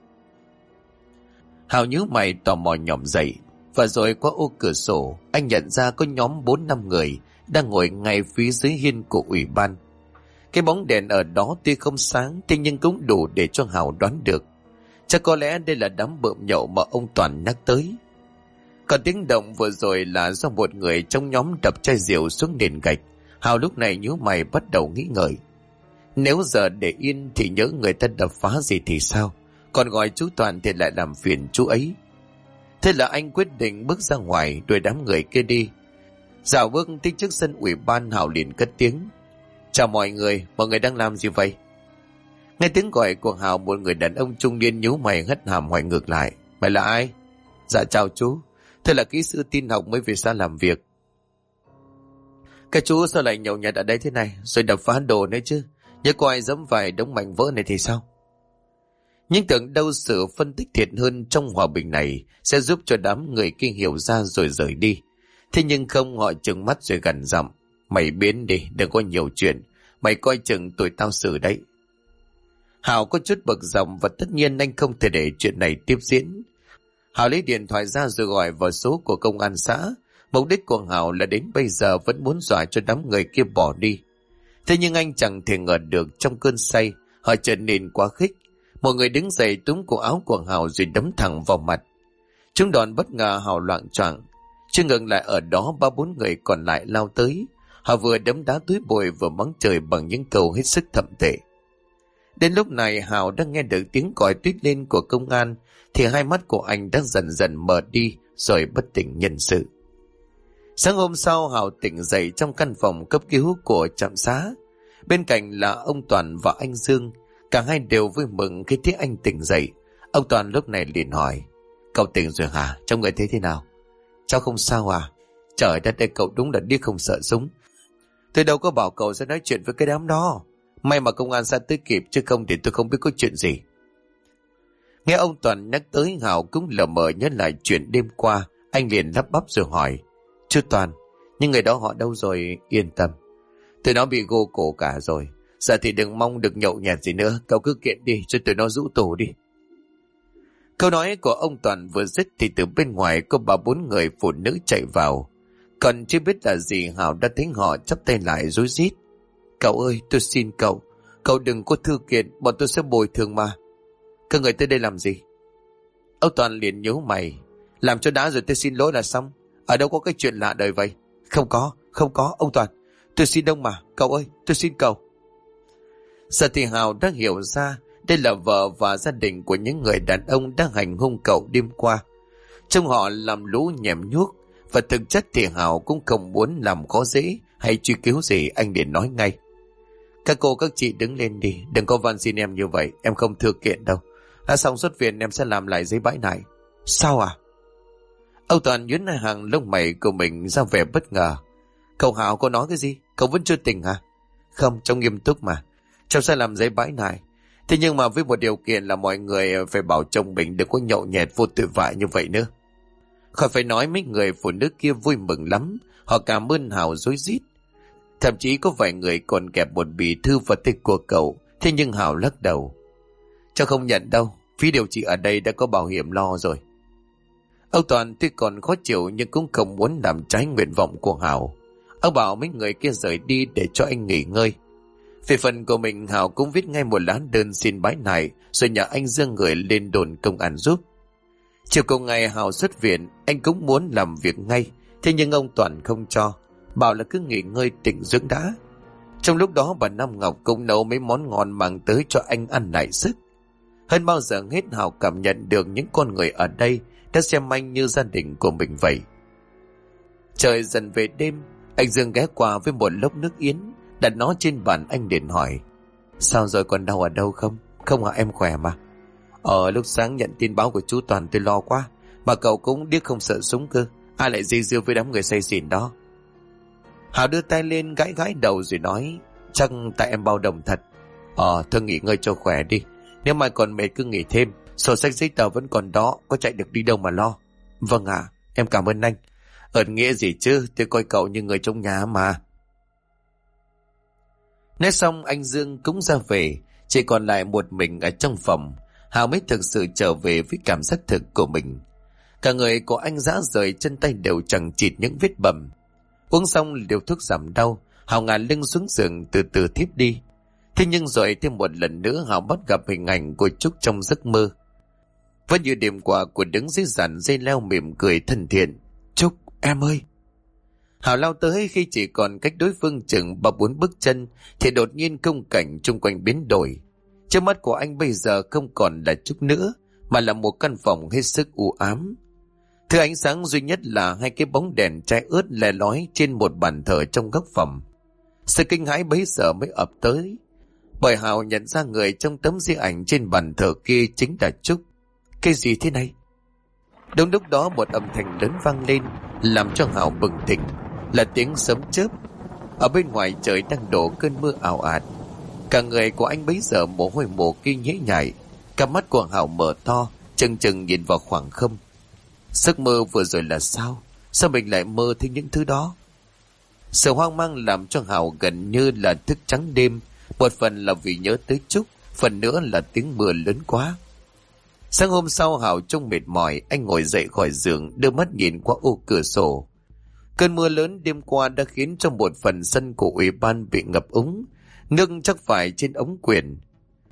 Hào nhíu mày tò mò nhòm dậy, và rồi qua ô cửa sổ anh nhận ra có nhóm 4-5 người đang ngồi ngay phía dưới hiên của ủy ban. Cái bóng đèn ở đó tuy không sáng, thế nhưng cũng đủ để cho Hào đoán được chắc có lẽ đây là đám bợm nhậu mà ông Toàn nhắc tới. Còn tiếng động vừa rồi là do một người trong nhóm đập chai rượu xuống nền gạch. Hào lúc này nhíu mày bắt đầu nghĩ ngợi. Nếu giờ để yên thì nhớ người ta đập phá gì thì sao? Còn gọi chú Toàn thì lại làm phiền chú ấy. Thế là anh quyết định bước ra ngoài đuổi đám người kia đi. Dạo bước tới trước sân ủy ban, Hào liền cất tiếng. Chào mọi người đang làm gì vậy? Nghe tiếng gọi của Hào, một người đàn ông trung niên nhíu mày hất hàm hỏi ngược lại. Mày là ai? Dạ chào chú, tôi là kỹ sư tin học mới về xa làm việc. Các chú sao lại nhậu nhẹt ở đây thế này, rồi đập phá đồ nữa chứ? Nhớ có ai dẫm phải đống mảnh vỡ này thì sao? Nhưng tưởng đâu sự phân tích thiệt hơn trong hòa bình này sẽ giúp cho đám người kia hiểu ra rồi rời đi. Thế nhưng không, họ trừng mắt rồi gằn giọng. Mày biến đi, đừng có nhiều chuyện. Mày coi chừng tụi tao xử đấy. Hào có chút bực dọc và tất nhiên anh không thể để chuyện này tiếp diễn. Hào lấy điện thoại ra rồi gọi vào số của công an xã. Mục đích của Hào là đến bây giờ vẫn muốn dọa cho đám người kia bỏ đi. Thế nhưng anh chẳng thể ngờ được trong cơn say họ trở nên quá khích. Một người đứng dậy túm cổ áo của Hào rồi đấm thẳng vào mặt. Chúng đòn bất ngờ, Hào loạng choạng. Chưa ngừng lại ở đó, 3-4 người còn lại lao tới. Họ vừa đấm đá túi bụi vừa mắng trời bằng những câu hết sức thậm tệ. Đến lúc này Hào đã nghe được tiếng còi tuýt lên của công an, thì hai mắt của anh đã dần dần mở đi rồi bất tỉnh nhân sự. Sáng hôm sau, Hào tỉnh dậy trong căn phòng cấp cứu của trạm xá. Bên cạnh là ông Toàn và anh Dương. Cả hai đều vui mừng khi thấy anh tỉnh dậy. Ông Toàn lúc này liền hỏi: "Cậu tỉnh rồi hả? Trong người thấy thế nào?" "Cháu không sao à?" "Trời đất ơi, cậu đúng là điếc không sợ súng. Tôi đâu có bảo cậu sẽ nói chuyện với cái đám đó. May mà công an ra tới kịp, chứ không thì tôi không biết có chuyện gì." Nghe ông Toàn nhắc tới, Hào cũng lờ mờ nhớ lại chuyện đêm qua. Anh liền lắp bắp rồi hỏi: "Chú Toàn, những người đó họ đâu rồi?" "Yên tâm, tụi nó bị gô cổ cả rồi. Giờ thì đừng mong được nhậu nhẹt gì nữa. Cậu cứ kiện đi cho tụi nó rũ tù đi." Câu nói của ông Toàn vừa dứt thì từ bên ngoài có 3-4 người phụ nữ chạy vào. Còn chưa biết là gì, Hào đã thấy họ chắp tay lại rối rít: "Cậu ơi, tôi xin cậu, cậu đừng có thư kiện, bọn tôi sẽ bồi thường mà." "Các người tới đây làm gì?" Ông Toàn liền nhíu mày: "Làm cho đã rồi tôi xin lỗi là xong. Ở đâu có cái chuyện lạ đời vậy?" Không có, ông Toàn. Tôi xin ông mà, cậu ơi, tôi xin cậu." Giờ thì Hào đã hiểu ra đây là vợ và gia đình của những người đàn ông đã hành hung cậu đêm qua. Trông họ làm lũ nhèm nhuốc, và thực chất thì Hào cũng không muốn làm khó dễ hay truy cứu gì. Anh liền nói ngay: "Các cô các chị đứng lên đi, đừng có van xin em như vậy, em không thư kiện đâu. Đã xong xuất viện em sẽ làm lại giấy bãi này." "Sao à?" Ông Toàn nhướng hai hàng lông mày của mình ra vẻ bất ngờ. "Cậu Hào có nói cái gì? Cậu vẫn chưa tỉnh hả?" "Không, trông nghiêm túc mà. Cháu sẽ làm giấy bãi này. Thế nhưng mà với một điều kiện là mọi người phải bảo chồng mình đừng có nhậu nhẹt vô tội vạ như vậy nữa." Khỏi phải nói, mấy người phụ nữ kia vui mừng lắm. Họ cảm ơn Hào rối rít. Thậm chí có vài người còn kẹp một bì thư vào tay của cậu. Thế nhưng Hào lắc đầu: "Cháu không nhận đâu, phí điều trị ở đây đã có bảo hiểm lo rồi." Ông Toàn tuy còn khó chịu nhưng cũng không muốn làm trái nguyện vọng của Hào. Ông bảo mấy người kia rời đi để cho anh nghỉ ngơi. Về phần của mình, Hào cũng viết ngay một lá đơn xin bãi nại, rồi nhờ anh Dương người lên đồn công an giúp. Chiều cùng ngày Hào xuất viện, anh cũng muốn làm việc ngay, thế nhưng ông Toàn không cho, bảo là cứ nghỉ ngơi tĩnh dưỡng đã. Trong lúc đó bà Năm Ngọc cũng nấu mấy món ngon mang tới cho anh ăn lại sức. Hơn bao giờ hết, Hào cảm nhận được những con người ở đây đã xem anh như gia đình của mình vậy. Trời dần về đêm, anh Dương ghé qua với một lốc nước yến, đặt nó trên bàn. Anh liền hỏi: "Sao rồi, còn đau ở đâu không?" "Không hả, em khỏe mà." Lúc sáng nhận tin báo của chú Toàn tôi lo quá, mà cậu cũng điếc không sợ súng cơ. Ai lại dây dưa với đám người say xỉn đó?" Hào đưa tay lên gãi gãi đầu rồi nói: "Chắc tại em bao đồng thật." Thôi nghỉ ngơi cho khỏe đi. Nếu mai còn mệt cứ nghỉ thêm. Sổ sách giấy tờ vẫn còn đó, có chạy được đi đâu mà lo." "Vâng ạ, em cảm ơn anh." "Ơn nghĩa gì chứ, tôi coi cậu như người trong nhà mà." Nói xong anh Dương cũng ra về. Chỉ còn lại một mình ở trong phòng, Hào mới thực sự trở về với cảm giác thực của mình. Cả người của anh rã rời, chân tay đều chằng chịt những vết bầm. Uống xong liều thuốc giảm đau, Hào ngả lưng xuống giường từ từ thiếp đi. Thế nhưng rồi thêm một lần nữa, Hào bắt gặp hình ảnh của Trúc trong giấc mơ. Vẫn như đêm qua, của đứng dưới giàn dây leo mỉm cười thân thiện. "Trúc, em ơi!" Hào lao tới. Khi chỉ còn cách đối phương chừng 3-4 bước chân thì đột nhiên khung cảnh chung quanh biến đổi. Trước mắt của anh bây giờ không còn là Trúc nữa, mà là một căn phòng hết sức u ám. Thứ ánh sáng duy nhất là hai cái bóng đèn cháy ướt le lói trên một bàn thờ trong góc phòng. Sự kinh hãi bấy giờ mới ập tới, bởi Hào nhận ra người trong tấm di ảnh trên bàn thờ kia chính là Trúc. Cái gì thế này? Đúng lúc đó một âm thanh lớn vang lên, làm cho Hào bừng tỉnh. Là tiếng sấm chớp. Ở bên ngoài trời đang đổ cơn mưa ào ạt. Cả người của anh bấy giờ mồ hôi mồ kê nhễ nhại. Cả mắt của Hào mở to, chừng chừng nhìn vào khoảng không. Giấc mơ vừa rồi là sao? Sao mình lại mơ thấy những thứ đó? Sự hoang mang làm cho Hào gần như là thức trắng đêm. Một phần là vì nhớ tới Trúc, phần nữa là tiếng mưa lớn quá. Sáng hôm sau, Hào trông mệt mỏi, anh ngồi dậy khỏi giường, đưa mắt nhìn qua ô cửa sổ. Cơn mưa lớn đêm qua đã khiến cho một phần sân của ủy ban bị ngập úng, nước chắc phải trên ống quyển.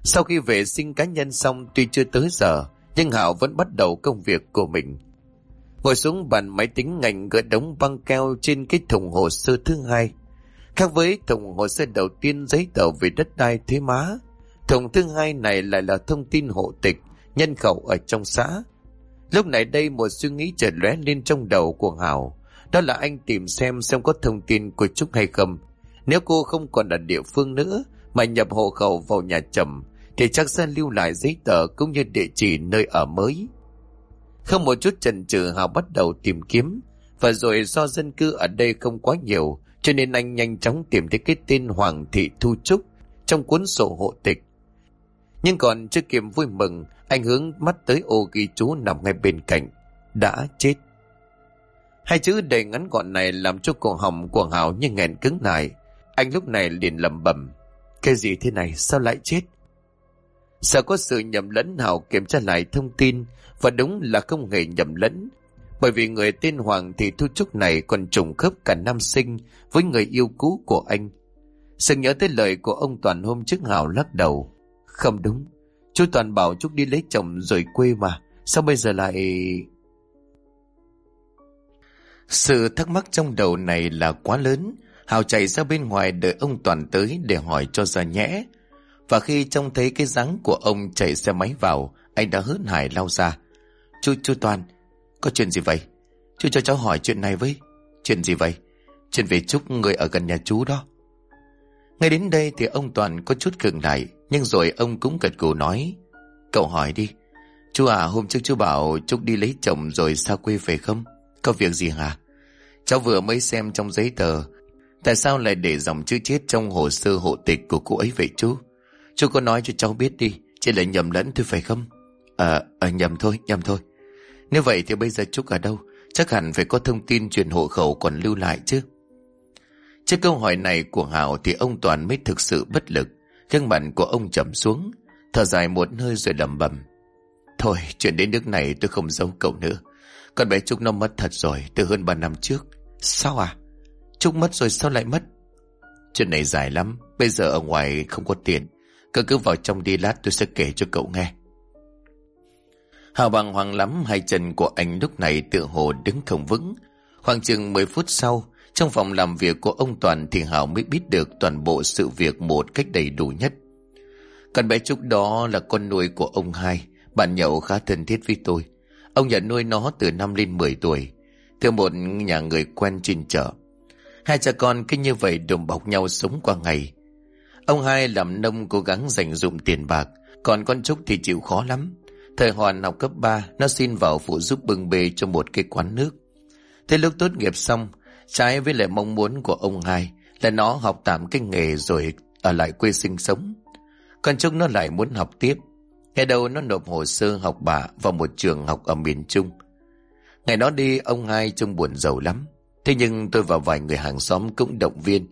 Sau khi vệ sinh cá nhân xong, tuy chưa tới giờ, nhưng Hảo vẫn bắt đầu công việc của mình. Ngồi xuống bàn máy tính ngành gỡ đống băng keo trên cái thùng hồ sơ thứ hai. Khác với thùng hồ sơ đầu tiên giấy tờ về đất đai thuế má, thùng thứ hai này lại là thông tin hộ tịch, nhân khẩu ở trong xã. Lúc này đây một suy nghĩ chợt lóe lên trong đầu của Hảo, đó là anh tìm xem có thông tin của Trúc hay không. Nếu cô không còn ở địa phương nữa mà nhập hộ khẩu vào nhà chồng, thì chắc sẽ lưu lại giấy tờ cũng như địa chỉ nơi ở mới. Không một chút chần chừ, Hảo bắt đầu tìm kiếm, và rồi do dân cư ở đây không quá nhiều, cho nên anh nhanh chóng tìm thấy cái tên Hoàng Thị Thu Trúc trong cuốn sổ hộ tịch. Nhưng còn chưa kịp vui mừng, anh hướng mắt tới ô ghi chú nằm ngay bên cạnh: đã chết. Hai chữ đầy ngắn gọn này làm cho cổ họng của Hảo như nghẹn cứng lại. Anh lúc này liền lẩm bẩm: cái gì thế này, sao lại chết? Sợ có sự nhầm lẫn, Hảo kiểm tra lại thông tin, và đúng là không hề nhầm lẫn, bởi vì người tên Hoàng Thị Thu Trúc này còn trùng khớp cả năm sinh với người yêu cũ của anh. Sực nhớ tới lời của ông Toàn hôm trước, Hảo lắc đầu: không đúng, chú Toàn bảo Trúc đi lấy chồng rồi quê mà, sao bây giờ lại... Sự thắc mắc trong đầu này là quá lớn. Hảo chạy ra bên ngoài đợi ông Toàn tới để hỏi cho ra nhẽ. Và khi trông thấy cái dáng của ông chạy xe máy vào, anh đã hớn hải lao ra: Chú Toàn, có chuyện gì vậy? Chú cho cháu hỏi chuyện này với. Chuyện gì vậy? Chuyện về Trúc, người ở gần nhà chú đó. Ngay đến đây thì ông Toàn có chút khựng lại, nhưng rồi ông cũng gật gù nói: cậu hỏi đi. Chú à, hôm trước chú bảo Trúc đi lấy chồng rồi xa quê về không? Có việc gì hả? Cháu vừa mới xem trong giấy tờ, tại sao lại để dòng chữ chết trong hồ sơ hộ tịch của cô ấy vậy chú? Chú có nói cho cháu biết đi, chỉ là nhầm lẫn thôi phải không? Nhầm thôi. Nếu vậy thì bây giờ Trúc ở đâu? Chắc hẳn phải có thông tin chuyển hộ khẩu còn lưu lại chứ. Trước câu hỏi này của Hảo thì ông Toàn mới thực sự bất lực. Gương mặt của ông trầm xuống, thở dài một hơi rồi lẩm bẩm: thôi, chuyện đến nước này tôi không giấu cậu nữa. Con bé Trúc nó mất thật rồi, từ hơn 3 năm trước. Sao à? Trúc mất rồi sao lại mất? Chuyện này dài lắm, bây giờ ở ngoài không có tiền. Cậu cứ vào trong đi, lát tôi sẽ kể cho cậu nghe. Hào bàng hoàng lắm, hai chân của anh lúc này tựa hồ đứng không vững. Khoảng chừng 10 phút sau, trong phòng làm việc của ông Toàn thì Hào mới biết được toàn bộ sự việc một cách đầy đủ nhất. Con bé Trúc đó là con nuôi của ông Hai, bạn nhậu khá thân thiết với tôi. Ông nhận nuôi nó từ năm lên 10 tuổi, từ một nhà người quen trên chợ. Hai cha con cứ như vậy đùm bọc nhau sống qua ngày. Ông Hai làm nông cố gắng dành dụm tiền bạc, còn con Trúc thì chịu khó lắm. Thời Hoàn học cấp 3, nó xin vào phụ giúp bưng bê cho một cái quán nước. Thế lúc tốt nghiệp xong, trái với lại mong muốn của ông Hai là nó học tạm cái nghề rồi ở lại quê sinh sống. Còn Trúc nó lại muốn học tiếp. Ngày đầu nó nộp hồ sơ học bạ vào một trường học ở miền Trung. Ngày đó đi, ông Hai trông buồn rầu lắm. Thế nhưng tôi và vài người hàng xóm cũng động viên,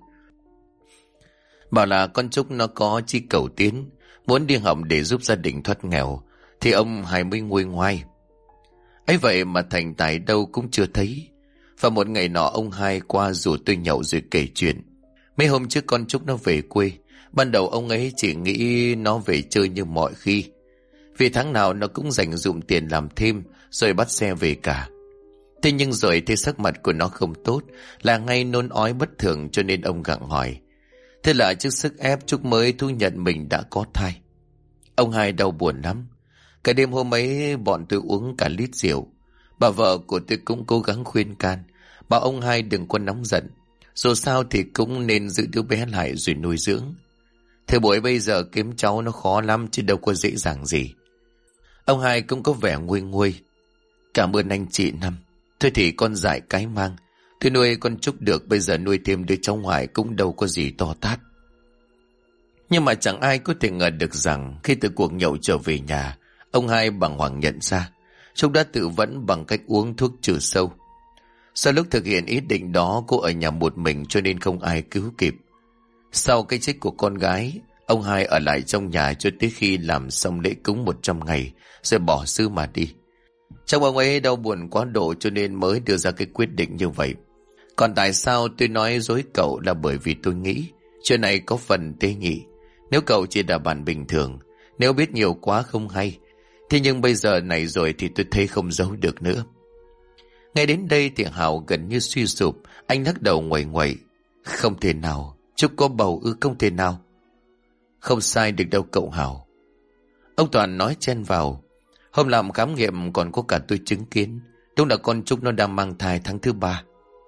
bảo là con Trúc nó có chí cầu tiến, muốn đi học để giúp gia đình thoát nghèo, thì ông Hai mới nguôi ngoai. Ấy vậy mà thành tài đâu cũng chưa thấy. Và một ngày nọ ông Hai qua rủ tôi nhậu rồi kể chuyện. Mấy hôm trước con Trúc nó về quê. Ban đầu ông ấy chỉ nghĩ nó về chơi như mọi khi, vì tháng nào nó cũng dành dụm tiền làm thêm rồi bắt xe về cả. Thế nhưng rồi thấy sắc mặt của nó không tốt, là ngay nôn ói bất thường, cho nên ông gặng hỏi. Thế là trước sức ép Trúc mới thú nhận mình đã có thai. Ông Hai đau buồn lắm. Cả đêm hôm ấy bọn tôi uống cả lít rượu. Bà vợ của tôi cũng cố gắng khuyên can, bảo ông Hai đừng có nóng giận, dù sao thì cũng nên giữ đứa bé lại rồi nuôi dưỡng. Thời buổi bây giờ kiếm cháu nó khó lắm chứ đâu có dễ dàng gì. Ông Hai cũng có vẻ nguôi nguôi. Cảm ơn anh chị Năm. Thôi thì con dại cái mang. Tôi nuôi con Trúc được, bây giờ nuôi thêm đứa cháu ngoại cũng đâu có gì to tát. Nhưng mà chẳng ai có thể ngờ được rằng khi từ cuộc nhậu trở về nhà, ông Hai bàng hoàng nhận ra Trúc đã tự vẫn bằng cách uống thuốc trừ sâu. Sau lúc thực hiện ý định đó, cô ở nhà một mình cho nên không ai cứu kịp. Sau cái chết của con gái, ông Hai ở lại trong nhà cho tới khi làm xong lễ cúng 100 ngày rồi bỏ xứ mà đi. Trong ông ấy đau buồn quá độ cho nên mới đưa ra cái quyết định như vậy. Còn tại sao tôi nói dối cậu là bởi vì tôi nghĩ chuyện này có phần tế nhị. Nếu cậu chỉ là bạn bình thường Nếu biết nhiều quá không hay. Thế nhưng bây giờ này rồi thì tôi thấy không giấu được nữa. Ngay đến đây thì Hào gần như suy sụp. Anh lắc đầu nguậy nguậy. Không thể nào. Trúc có bầu ư? Không thể nào. Không sai được đâu cậu Hào. Ông Toàn nói chen vào. Hôm làm khám nghiệm còn có cả tôi chứng kiến. Đúng là con Trúc nó đang mang thai tháng thứ 3.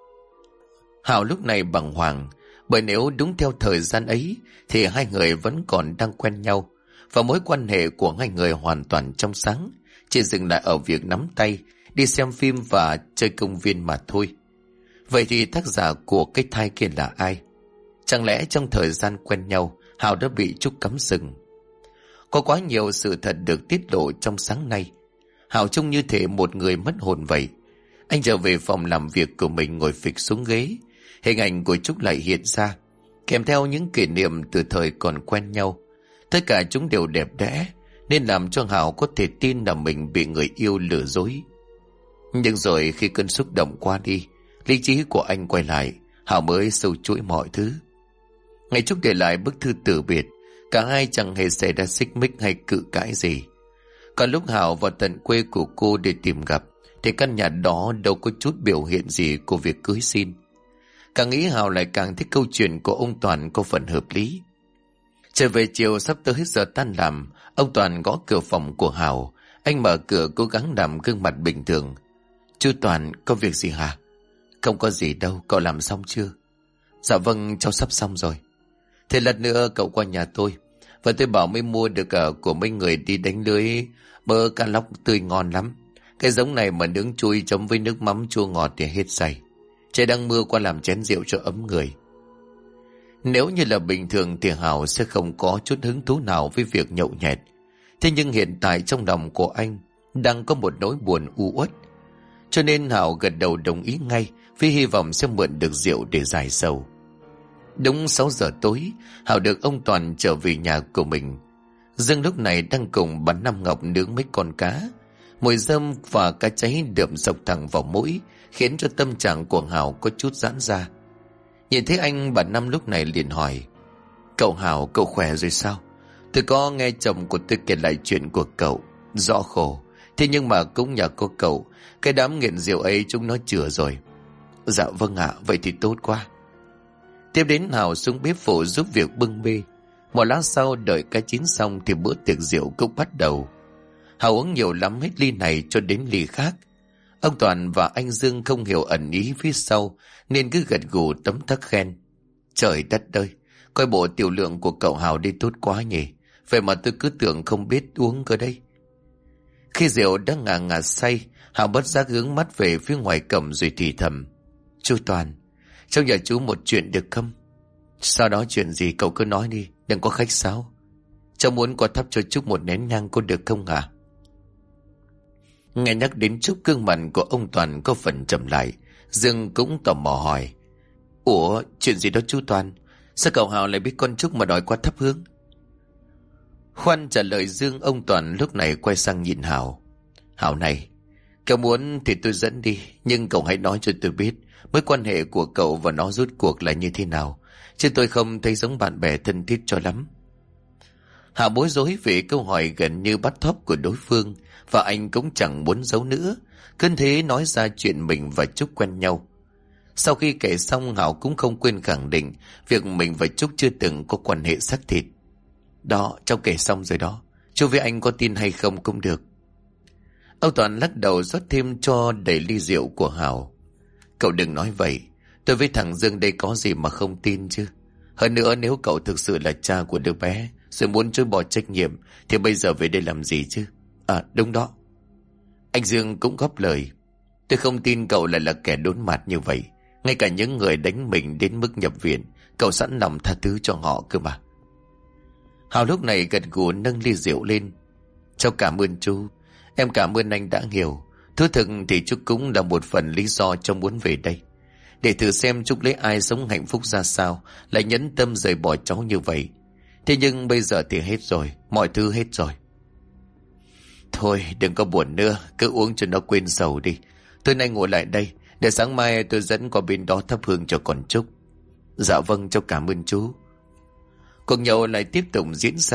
Hào lúc này bàng hoàng. Bởi nếu đúng theo thời gian ấy thì hai người vẫn còn đang quen nhau. Và mối quan hệ của hai người hoàn toàn trong sáng. Chỉ dừng lại ở việc nắm tay, đi xem phim và chơi công viên mà thôi. Vậy thì tác giả của cái thai kia là ai? Chẳng lẽ trong thời gian quen nhau, Hào đã bị Trúc cắm sừng? Có quá nhiều sự thật được tiết lộ trong sáng nay. Hào trông như thể một người mất hồn vậy. Anh trở về phòng làm việc của mình, ngồi phịch xuống ghế. Hình ảnh của Trúc lại hiện ra, kèm theo những kỷ niệm từ thời còn quen nhau. Tất cả chúng đều đẹp đẽ, nên làm cho Hào có thể tin là mình bị người yêu lừa dối. Nhưng rồi khi cơn xúc động qua đi, lý trí của anh quay lại, Hào mới sâu chuỗi mọi thứ. Ngày Trúc để lại bức thư từ biệt, cả hai chẳng hề xảy ra xích mích hay cự cãi gì. Còn lúc Hào vào tận quê của cô để tìm gặp, thì căn nhà đó đâu có chút biểu hiện gì của việc cưới xin. Càng nghĩ Hào lại càng thích câu chuyện của ông Toàn có phần hợp lý. Trở về chiều sắp tới hết giờ tan làm, ông Toàn gõ cửa phòng của Hào. Anh mở cửa cố gắng làm gương mặt bình thường. Chú Toàn, có việc gì hả? Không có gì đâu, cậu làm xong chưa? Dạ vâng, cháu sắp xong rồi. Thế lát nữa cậu qua nhà tôi. Và tôi bảo mới mua được của mấy người đi đánh lưới bơ cá lóc tươi ngon lắm. Cái giống này mà nướng chui chấm với nước mắm chua ngọt thì hết say. Trời đang mưa, qua làm chén rượu cho ấm người. Nếu như là bình thường thì Hào sẽ không có chút hứng thú nào với việc nhậu nhẹt. Thế nhưng hiện tại trong lòng của anh đang có một nỗi buồn u uất. Cho nên Hào gật đầu đồng ý ngay, vì hy vọng sẽ mượn được rượu để giải sầu. Đúng 6 giờ tối, Hào được ông Toàn trở về nhà của mình. Dương lúc này đang cùng bà Năm Ngọc nướng mấy con cá. Mùi rơm và cá cháy đượm dọc thẳng vào mũi, khiến cho tâm trạng của Hào có chút giãn ra. Nhìn thấy anh, bà Năm lúc này liền hỏi: Cậu Hào, cậu khỏe rồi sao? Tôi có nghe chồng của tôi kể lại chuyện của cậu. Rõ khổ, thế nhưng mà cũng nhờ có cậu, cái đám nghiện rượu ấy chúng nó chữa rồi. Dạ vâng ạ, vậy thì tốt quá. Tiếp đến Hào xuống bếp phụ giúp việc bưng bê. Một lát sau đợi cá chín xong thì bữa tiệc rượu cũng bắt đầu. Hào uống nhiều lắm, hết ly này cho đến ly khác. Ông Toàn và anh Dương không hiểu ẩn ý phía sau, nên cứ gật gù tấm tắc khen: Trời đất ơi, coi bộ tiểu lượng của cậu Hào đi tốt quá nhỉ. Vậy mà tôi cứ tưởng không biết uống cơ đây. Khi rượu đã ngà ngà say, Hào bất giác hướng mắt về phía ngoài cổng rồi thì thầm: Chú Toàn, trong nhà chú một chuyện được không? Sau đó chuyện gì cậu cứ nói đi, đừng có khách sáo. Cháu muốn qua thắp cho Trúc một nén nhang có được không hả? Nghe nhắc đến Trúc, gương mặt của ông Toàn có phần trầm lại. Dương cũng tò mò hỏi: Ủa, chuyện gì đó chú Toàn? Sao cậu Hào lại biết con Trúc mà đòi qua thắp hương? Khoan trả lời Dương, ông Toàn lúc này quay sang nhìn Hào: Hào này, cậu muốn thì tôi dẫn đi, nhưng cậu hãy nói cho tôi biết mối quan hệ của cậu và nó rốt cuộc là như thế nào, chứ tôi không thấy giống bạn bè thân thiết cho lắm. Hào bối rối vì câu hỏi gần như bắt thóp của đối phương, và anh cũng chẳng muốn giấu nữa, cứ thế nói ra chuyện mình và Trúc quen nhau. Sau khi kể xong, Hào cũng không quên khẳng định việc mình và Trúc chưa từng có quan hệ xác thịt. Đó, cháu kể xong rồi đó, chú với anh có tin hay không cũng được. Ông Toàn lắc đầu rót thêm cho đầy ly rượu của Hào. Cậu đừng nói vậy, tôi với thằng Dương đây có gì mà không tin chứ. Hơn nữa, nếu cậu thực sự là cha của đứa bé rồi muốn chối bỏ trách nhiệm thì bây giờ về đây làm gì chứ? À đúng đó. Anh Dương cũng góp lời: Tôi không tin cậu lại là kẻ đốn mặt như vậy. Ngay cả những người đánh mình đến mức nhập viện, cậu sẵn lòng tha thứ cho họ cơ mà. Hào lúc này gật gù nâng ly rượu lên: Cháu cảm ơn chú. Em cảm ơn anh đã hiểu. Thú thực thì Trúc cũng là một phần lý do cháu muốn về đây, để thử xem Trúc lấy ai sống hạnh phúc ra sao lại nhẫn tâm rời bỏ cháu như vậy. Thế nhưng bây giờ thì hết rồi, mọi thứ hết rồi. Thôi đừng có buồn nữa, cứ uống cho nó quên sầu đi. Tối nay ngồi lại đây, để sáng mai tôi dẫn qua bên đó thắp hương cho con Trúc. Dạ vâng, cháu cảm ơn chú. Cuộc nhậu lại tiếp tục diễn ra.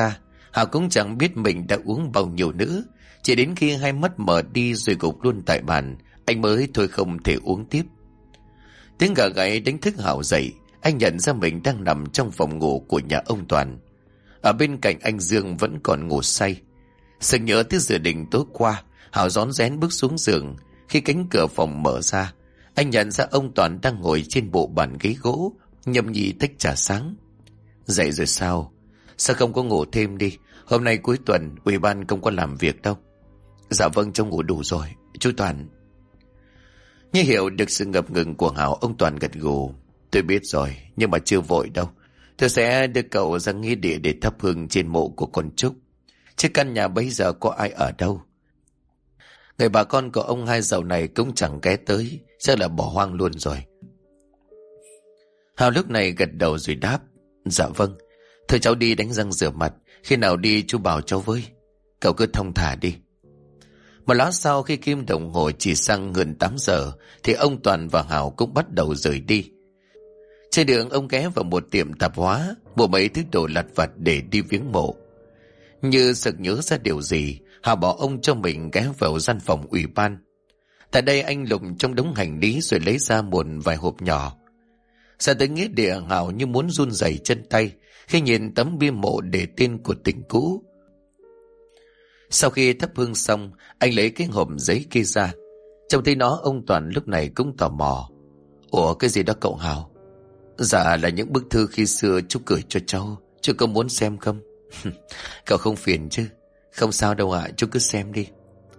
Hào cũng chẳng biết mình đã uống bao nhiêu nữa. Chỉ đến khi hai mắt mở đi rồi gục luôn tại bàn, anh mới thôi không thể uống tiếp. Tiếng gà gáy đánh thức Hào dậy. Anh nhận ra mình đang nằm trong phòng ngủ của nhà ông Toàn. Ở bên cạnh anh Dương vẫn còn ngủ say. Sực nhớ tới dự định tối qua, Hào rón rén bước xuống giường. Khi cánh cửa phòng mở ra, anh nhận ra ông Toàn đang ngồi trên bộ bàn ghế gỗ, nhâm nhi tách trà sáng. Dậy rồi sao? Sao không có ngủ thêm đi? Hôm nay cuối tuần, ủy ban không có làm việc đâu. Dạ vâng, cháu ngủ đủ rồi, chú Toàn. Như hiểu được sự ngập ngừng của Hào, ông Toàn gật gù. Tôi biết rồi, nhưng mà chưa vội đâu. Tôi sẽ đưa cậu ra nghĩa địa để thắp hương trên mộ của con Trúc. Chứ căn nhà bây giờ có ai ở đâu. Người bà con của ông hai giàu này cũng chẳng ghé tới, chắc là bỏ hoang luôn rồi. Hào lúc này gật đầu rồi đáp. Dạ vâng, thôi cháu đi đánh răng rửa mặt. Khi nào đi chú bảo cháu với. Cậu cứ thong thả đi. Một lát sau, khi kim đồng hồ chỉ sang gần 8 giờ thì ông Toàn và Hào cũng bắt đầu rời đi. Trên đường ông ghé vào một tiệm tạp hóa, mua mấy thứ đồ lặt vặt để đi viếng mộ. Như sực nhớ ra điều gì, Hào bảo ông cho mình ghé vào gian phòng ủy ban. Tại đây anh lục trong đống hành lý rồi lấy ra một vài hộp nhỏ. Ra tới nghĩa địa, Hào như muốn run rẩy chân tay khi nhìn tấm bia mộ để tên của tỉnh cũ. Sau khi thắp hương xong, anh lấy cái hộp giấy kia ra. Trông thấy nó, ông Toàn lúc này cũng tò mò. Ủa, cái gì đó cậu Hào? Dạ là những bức thư khi xưa chú gửi cho cháu. Chú có muốn xem không? Cậu không phiền chứ? Không sao đâu ạ, chú cứ xem đi.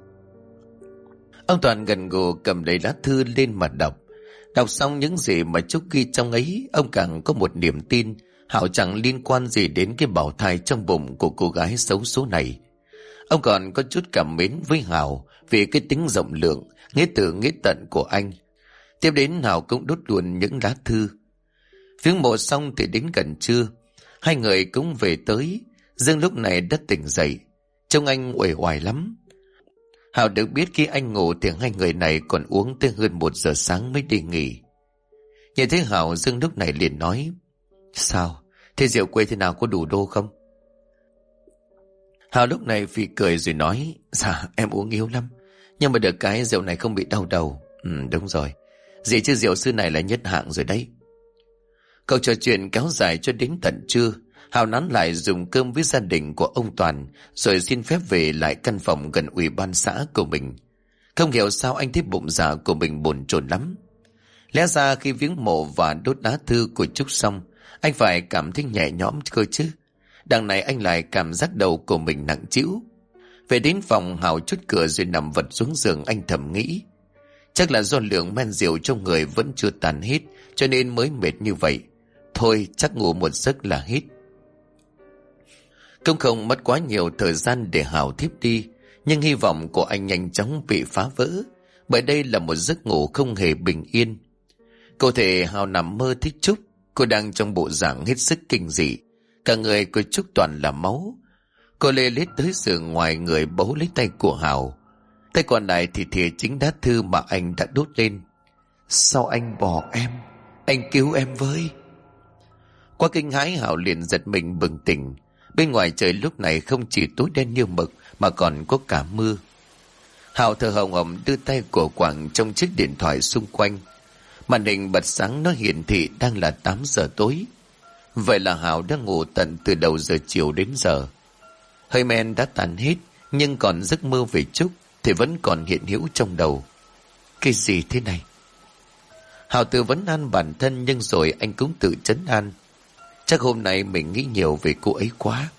Ông Toàn gật gù cầm lấy lá thư lên mà đọc. Đọc xong những gì mà Trúc ghi trong ấy, ông càng có một niềm tin Hảo chẳng liên quan gì đến cái bào thai trong bụng của cô gái xấu số này. Ông còn có chút cảm mến với Hảo vì cái tính rộng lượng, nghĩa từ nghĩa tận của anh. Tiếp đến Hảo cũng đốt luôn những lá thư. Viếng mộ xong thì đến gần trưa, hai người cũng về tới. Dương lúc này đã tỉnh dậy, trông anh uể oải lắm. Hảo được biết khi anh ngủ thì hai người này còn uống tới hơn 1 giờ sáng mới đi nghỉ. Nhìn thấy Hảo, Dương lúc này liền nói: Sao? Thế rượu quê thế nào, có đủ đô không? Hảo lúc này phì cười rồi nói: Dạ em uống yếu lắm, nhưng mà được cái rượu này không bị đau đầu. Đúng rồi, gì chứ rượu sư này là nhất hạng rồi đấy. Câu trò chuyện kéo dài cho đến tận trưa. Hào nán lại dùng cơm với gia đình của ông Toàn, rồi xin phép về lại căn phòng gần ủy ban xã của mình. Không hiểu sao anh thấy bụng dạ của mình bồn chồn lắm. Lẽ ra khi viếng mộ và đốt lá thư của Trúc xong, anh phải cảm thấy nhẹ nhõm cơ chứ. Đằng này anh lại cảm giác đầu của mình nặng trĩu. Về đến phòng, Hào chốt cửa rồi nằm vật xuống giường. Anh thầm nghĩ, chắc là do lượng men rượu trong người vẫn chưa tàn hết, cho nên mới mệt như vậy. Thôi chắc ngủ một giấc là hết. Cũng không mất quá nhiều thời gian để Hào thiếp đi, nhưng hy vọng của anh nhanh chóng bị phá vỡ, bởi đây là một giấc ngủ không hề bình yên. Cụ thể Hào nằm mơ thấy Trúc. Cô đang trong bộ dạng hết sức kinh dị, cả người của Trúc toàn là máu. Cô lê lết tới giường ngoài người bấu lấy tay của Hào, tay còn lại thì thìa chính lá thư mà anh đã đốt lên. Sao anh bỏ em? Anh cứu em với. Qua kinh hãi, Hào liền giật mình bừng tỉnh. Bên ngoài trời lúc này không chỉ tối đen như mực mà còn có cả mưa. Hào thở hồng hộc đưa tay của quàng trong chiếc điện thoại xung quanh. Màn hình bật sáng, nó hiển thị đang là 8 giờ tối. Vậy là Hào đã ngủ tận từ đầu giờ chiều đến giờ. Hơi men đã tàn hết, nhưng còn giấc mơ về Trúc thì vẫn còn hiện hữu trong đầu. Cái gì thế này? Hào tự vấn an bản thân, nhưng rồi anh cũng tự trấn an. Chắc hôm nay mình nghĩ nhiều về cô ấy quá.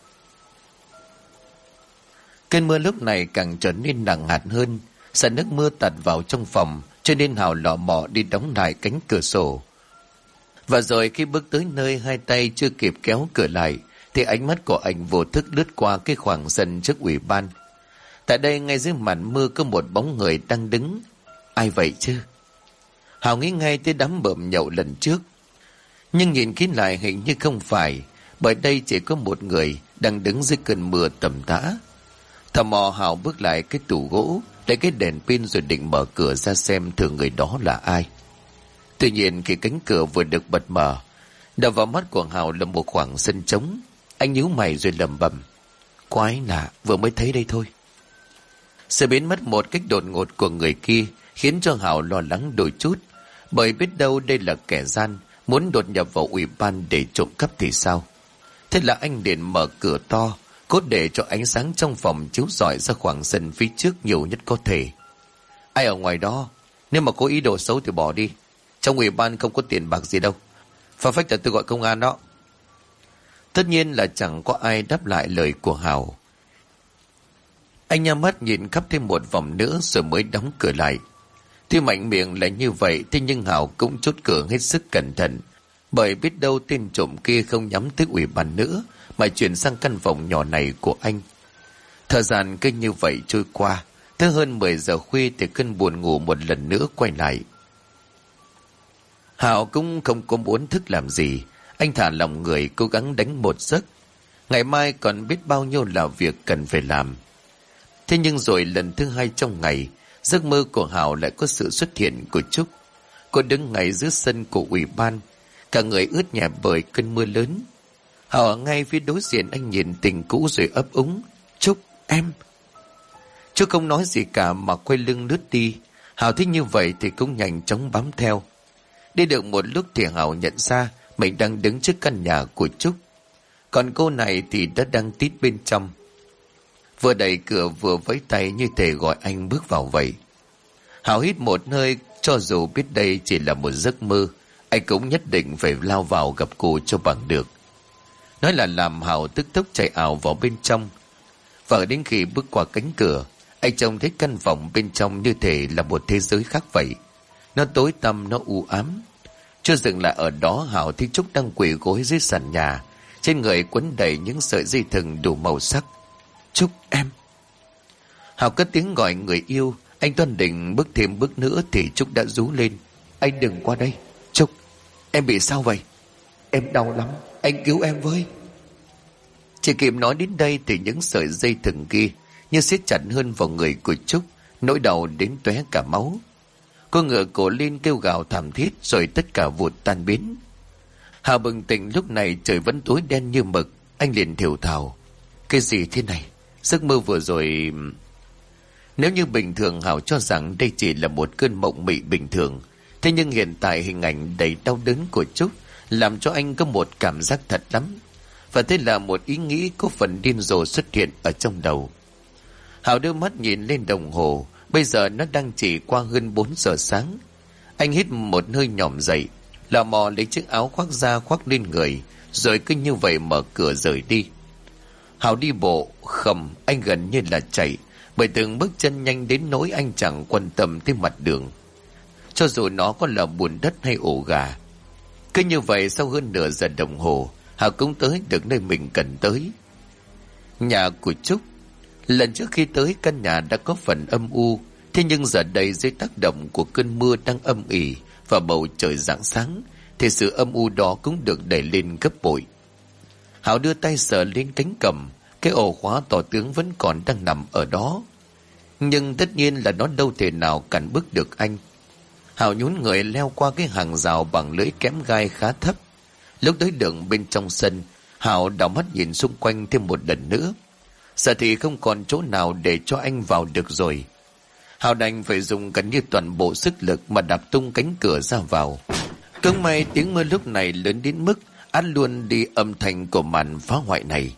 Cơn mưa lúc này càng trở nên nặng hạt hơn. Sợ nước mưa tạt vào trong phòng, cho nên Hào lọ mọ đi đóng lại cánh cửa sổ. Và rồi khi bước tới nơi, hai tay chưa kịp kéo cửa lại thì ánh mắt của anh vô thức lướt qua cái khoảng sân trước ủy ban. Tại đây ngay dưới màn mưa có một bóng người đang đứng. Ai vậy chứ? Hào nghĩ ngay tới đám bợm nhậu lần trước, nhưng nhìn kỹ lại hình như không phải, bởi đây chỉ có một người đang đứng dưới cơn mưa tầm tã. Thò mò, Hào bước lại cái tủ gỗ, lấy cái đèn pin rồi định mở cửa ra xem thử người đó là ai. Tuy nhiên khi cánh cửa vừa được bật mở, đập vào mắt của Hào là một khoảng sân trống. Anh nhíu mày rồi lẩm bẩm: Quái lạ, vừa mới thấy đây thôi. Sự biến mất một cách đột ngột của người kia khiến cho Hảo lo lắng đôi chút, bởi biết đâu đây là kẻ gian muốn đột nhập vào ủy ban để trộm cắp thì sao. Thế là anh liền mở cửa to, cốt để cho ánh sáng trong phòng chiếu rọi ra khoảng sân phía trước nhiều nhất có thể. Ai ở ngoài đó? Nếu mà có ý đồ xấu thì bỏ đi. Trong ủy ban không có tiền bạc gì đâu. Phá phách là tôi gọi công an đó. Tất nhiên là chẳng có ai đáp lại lời của Hảo. Anh nhắm mắt nhìn khắp thêm một vòng nữa rồi mới đóng cửa lại. Tuy mạnh miệng là như vậy, thế nhưng Hảo cũng chốt cửa hết sức cẩn thận, bởi biết đâu tên trộm kia không nhắm tới ủy ban nữa mà chuyển sang căn phòng nhỏ này của anh. Thời gian cứ như vậy trôi qua, tới hơn 10 giờ khuya thì cơn buồn ngủ một lần nữa quay lại. Hảo cũng không có muốn thức làm gì, anh thả lòng người cố gắng đánh một giấc. Ngày mai còn biết bao nhiêu là việc cần phải làm. Thế nhưng rồi lần thứ 2 trong ngày, giấc mơ của Hảo lại có sự xuất hiện của Trúc. Cô đứng ngay giữa sân của ủy ban, cả người ướt nhẹp bởi cơn mưa lớn. Hảo ở ngay phía đối diện anh nhìn tình cũ rồi ấp úng. Trúc, em. Trúc không nói gì cả mà quay lưng lướt đi. Hảo thấy như vậy thì cũng nhanh chóng bám theo. Đi được một lúc thì Hảo nhận ra mình đang đứng trước căn nhà của Trúc. Còn cô này thì đã đang tít bên trong. Vừa đẩy cửa vừa vẫy tay như thể gọi anh bước vào vậy. Hảo hít một hơi, cho dù biết đây chỉ là một giấc mơ, anh cũng nhất định phải lao vào gặp cô cho bằng được. Nói là làm, Hảo tức tốc chạy ảo vào bên trong. Và đến khi bước qua cánh cửa, anh trông thấy căn phòng bên trong như thể là một thế giới khác vậy. Nó tối tăm, nó u ám. Chưa dừng lại ở đó, Hảo thấy Trúc đang quỳ gối dưới sàn nhà, trên người quấn đầy những sợi dây thừng đủ màu sắc. Trúc, em. Hảo cất tiếng gọi người yêu. Anh toan định bước thêm bước nữa thì Trúc đã rú lên. Anh đừng qua đây. Trúc, em bị sao vậy? Em đau lắm, anh cứu em với. Chỉ kịp nói đến đây thì những sợi dây thừng kia như siết chặt hơn vào người của Trúc, nỗi đau đến tóe cả máu. Cô ngửa cổ lên kêu gào thảm thiết rồi tất cả vụt tan biến. Hảo bừng tỉnh lúc này trời vẫn tối đen như mực. Anh liền thều thào. Cái gì thế này? Giấc mơ vừa rồi... Nếu như bình thường Hảo cho rằng đây chỉ là một cơn mộng mị bình thường, thế nhưng hiện tại hình ảnh đầy đau đớn của Trúc làm cho anh có một cảm giác thật lắm. Và thế là một ý nghĩ có phần điên rồ xuất hiện ở trong đầu. Hảo đưa mắt nhìn lên đồng hồ. Bây giờ nó đang chỉ qua hơn 4 giờ sáng. Anh hít một hơi nhòm dậy, lò mò lấy chiếc áo khoác da khoác lên người, rồi cứ như vậy mở cửa rời đi. Hảo đi bộ, không, anh gần như là chạy, bởi từng bước chân nhanh đến nỗi anh chẳng quan tâm tới mặt đường, cho dù nó có là bùn đất hay ổ gà. Cứ như vậy sau hơn nửa giờ đồng hồ, Hảo cũng tới được nơi mình cần tới. Nhà của Trúc. Lần trước khi tới căn nhà đã có phần âm u, thế nhưng giờ đây dưới tác động của cơn mưa đang âm ỉ và bầu trời rạng sáng, thì sự âm u đó cũng được đẩy lên gấp bội. Hảo đưa tay sờ lên cánh cầm, cái ổ khóa to tướng vẫn còn đang nằm ở đó. Nhưng tất nhiên là nó đâu thể nào cản bước được anh. Hảo nhún người leo qua cái hàng rào bằng lưới kém gai khá thấp. Lúc tới đường bên trong sân, Hảo đảo mắt nhìn xung quanh thêm một lần nữa. Giờ thì không còn chỗ nào để cho anh vào được rồi. Hảo đành phải dùng gần như toàn bộ sức lực mà đạp tung cánh cửa ra vào. Cũng may tiếng mưa lúc này lớn đến mức át luôn đi âm thanh của màn phá hoại này.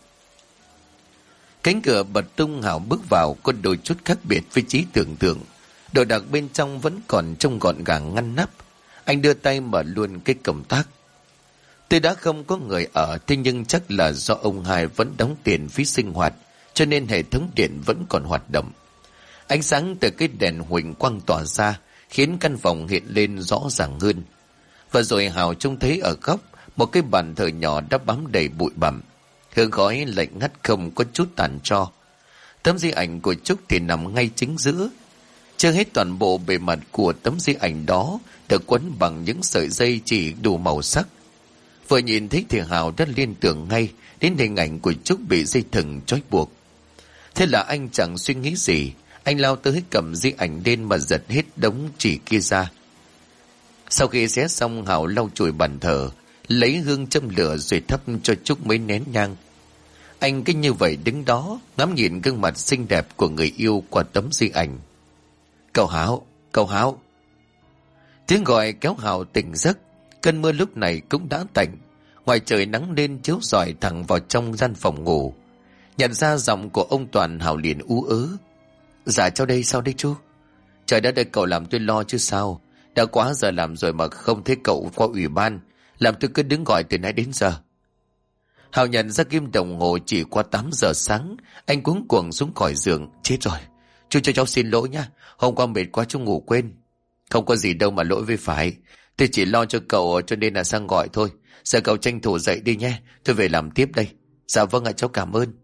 Cánh cửa bật tung, Hảo bước vào có đôi chút khác biệt với trí tưởng tượng. Đồ đạc bên trong vẫn còn trông gọn gàng ngăn nắp. Anh đưa tay mở luôn cái công tắc. Tuy đã không có người ở, thế nhưng chắc là do ông Hai vẫn đóng tiền phí sinh hoạt, cho nên hệ thống điện vẫn còn hoạt động. Ánh sáng từ cái đèn huỳnh quang tỏa ra khiến căn phòng hiện lên rõ ràng hơn. Và rồi Hảo trông thấy ở góc một cái bàn thờ nhỏ đã bám đầy bụi bặm, hương khói lạnh ngắt không có chút tàn tro. Tấm di ảnh của Trúc thì nằm ngay chính giữa. Chưa hết toàn bộ bề mặt của tấm di ảnh đó được quấn bằng những sợi dây chỉ đủ màu sắc. Vừa nhìn thấy thì Hảo đã liên tưởng ngay đến hình ảnh của Trúc bị dây thừng trói buộc. Thế là anh chẳng suy nghĩ gì, anh lao tới cầm di ảnh lên mà giật hết đống chỉ kia ra. Sau khi xé xong, Hảo lau chùi bàn thờ, lấy hương châm lửa rồi thắp cho Trúc mấy nén nhang. Anh cứ như vậy đứng đó, ngắm nhìn gương mặt xinh đẹp của người yêu qua tấm di ảnh. Cậu Hảo, cậu Hảo. Tiếng gọi kéo Hảo tỉnh giấc. Cơn mưa lúc này cũng đã tạnh. Ngoài trời nắng lên chiếu rọi thẳng vào trong gian phòng ngủ. Nhận ra giọng của ông Toàn, Hảo liền ú ớ. Dạ cháu đây, sao đây chú? Trời đất ơi, cậu làm tôi lo chứ sao. Đã quá giờ làm rồi mà không thấy cậu qua ủy ban, làm tôi cứ đứng gọi từ nãy đến giờ. Hào nhận ra kim đồng hồ chỉ qua 8 giờ sáng. Anh cuống cuồng xuống khỏi giường. Chết rồi, chú cho cháu xin lỗi nha. Hôm qua mệt quá chú ngủ quên. Không có gì đâu mà lỗi với phải. Tôi chỉ lo cho cậu cho nên là sang gọi thôi. Giờ cậu tranh thủ dậy đi nhé, tôi về làm tiếp đây. Dạ vâng ạ, cháu cảm ơn.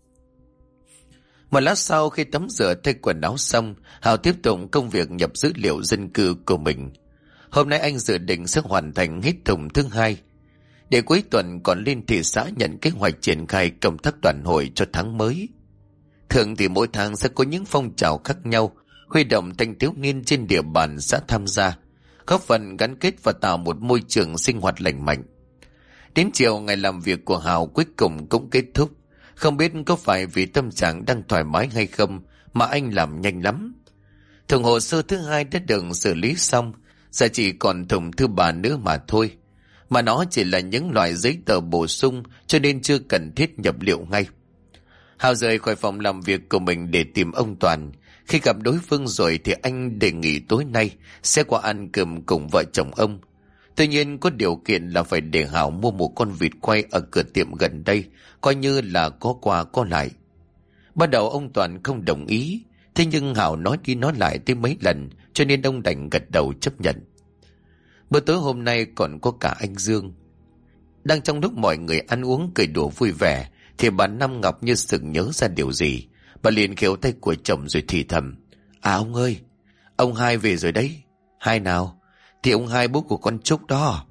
Một lát sau, khi tắm rửa thay quần áo xong, Hào tiếp tục công việc nhập dữ liệu dân cư của mình. Hôm nay anh dự định sẽ hoàn thành hết thùng thứ 2, để cuối tuần còn lên thị xã nhận kế hoạch triển khai công tác đoàn hội cho tháng mới. Thường thì mỗi tháng sẽ có những phong trào khác nhau, huy động thanh thiếu niên trên địa bàn xã tham gia, góp phần gắn kết và tạo một môi trường sinh hoạt lành mạnh. Đến chiều, ngày làm việc của Hào cuối cùng cũng kết thúc. Không biết có phải vì tâm trạng đang thoải mái hay không mà anh làm nhanh lắm. Thùng hồ sơ thứ 2 đã được xử lý xong, giờ chỉ còn thùng thứ 3 nữa mà thôi. Mà nó chỉ là những loại giấy tờ bổ sung, cho nên chưa cần thiết nhập liệu ngay. Hào rời khỏi phòng làm việc của mình để tìm ông Toàn. Khi gặp đối phương rồi thì anh đề nghị tối nay sẽ qua ăn cơm cùng vợ chồng ông. Tuy nhiên có điều kiện là phải để Hào mua một con vịt quay ở cửa tiệm gần đây, coi như là có qua có lại. Ban đầu ông Toàn không đồng ý, thế nhưng Hào nói đi nói lại tới mấy lần, cho nên ông đành gật đầu chấp nhận. Bữa tối hôm nay còn có cả anh Dương. Đang trong lúc mọi người ăn uống cười đùa vui vẻ, thì bà Năm Ngọc như sực nhớ ra điều gì. Bà liền kéo tay của chồng rồi thì thầm. À ông ơi, ông Hai về rồi đấy. Hai nào? Thì ông Hai, bố của con Trúc đó.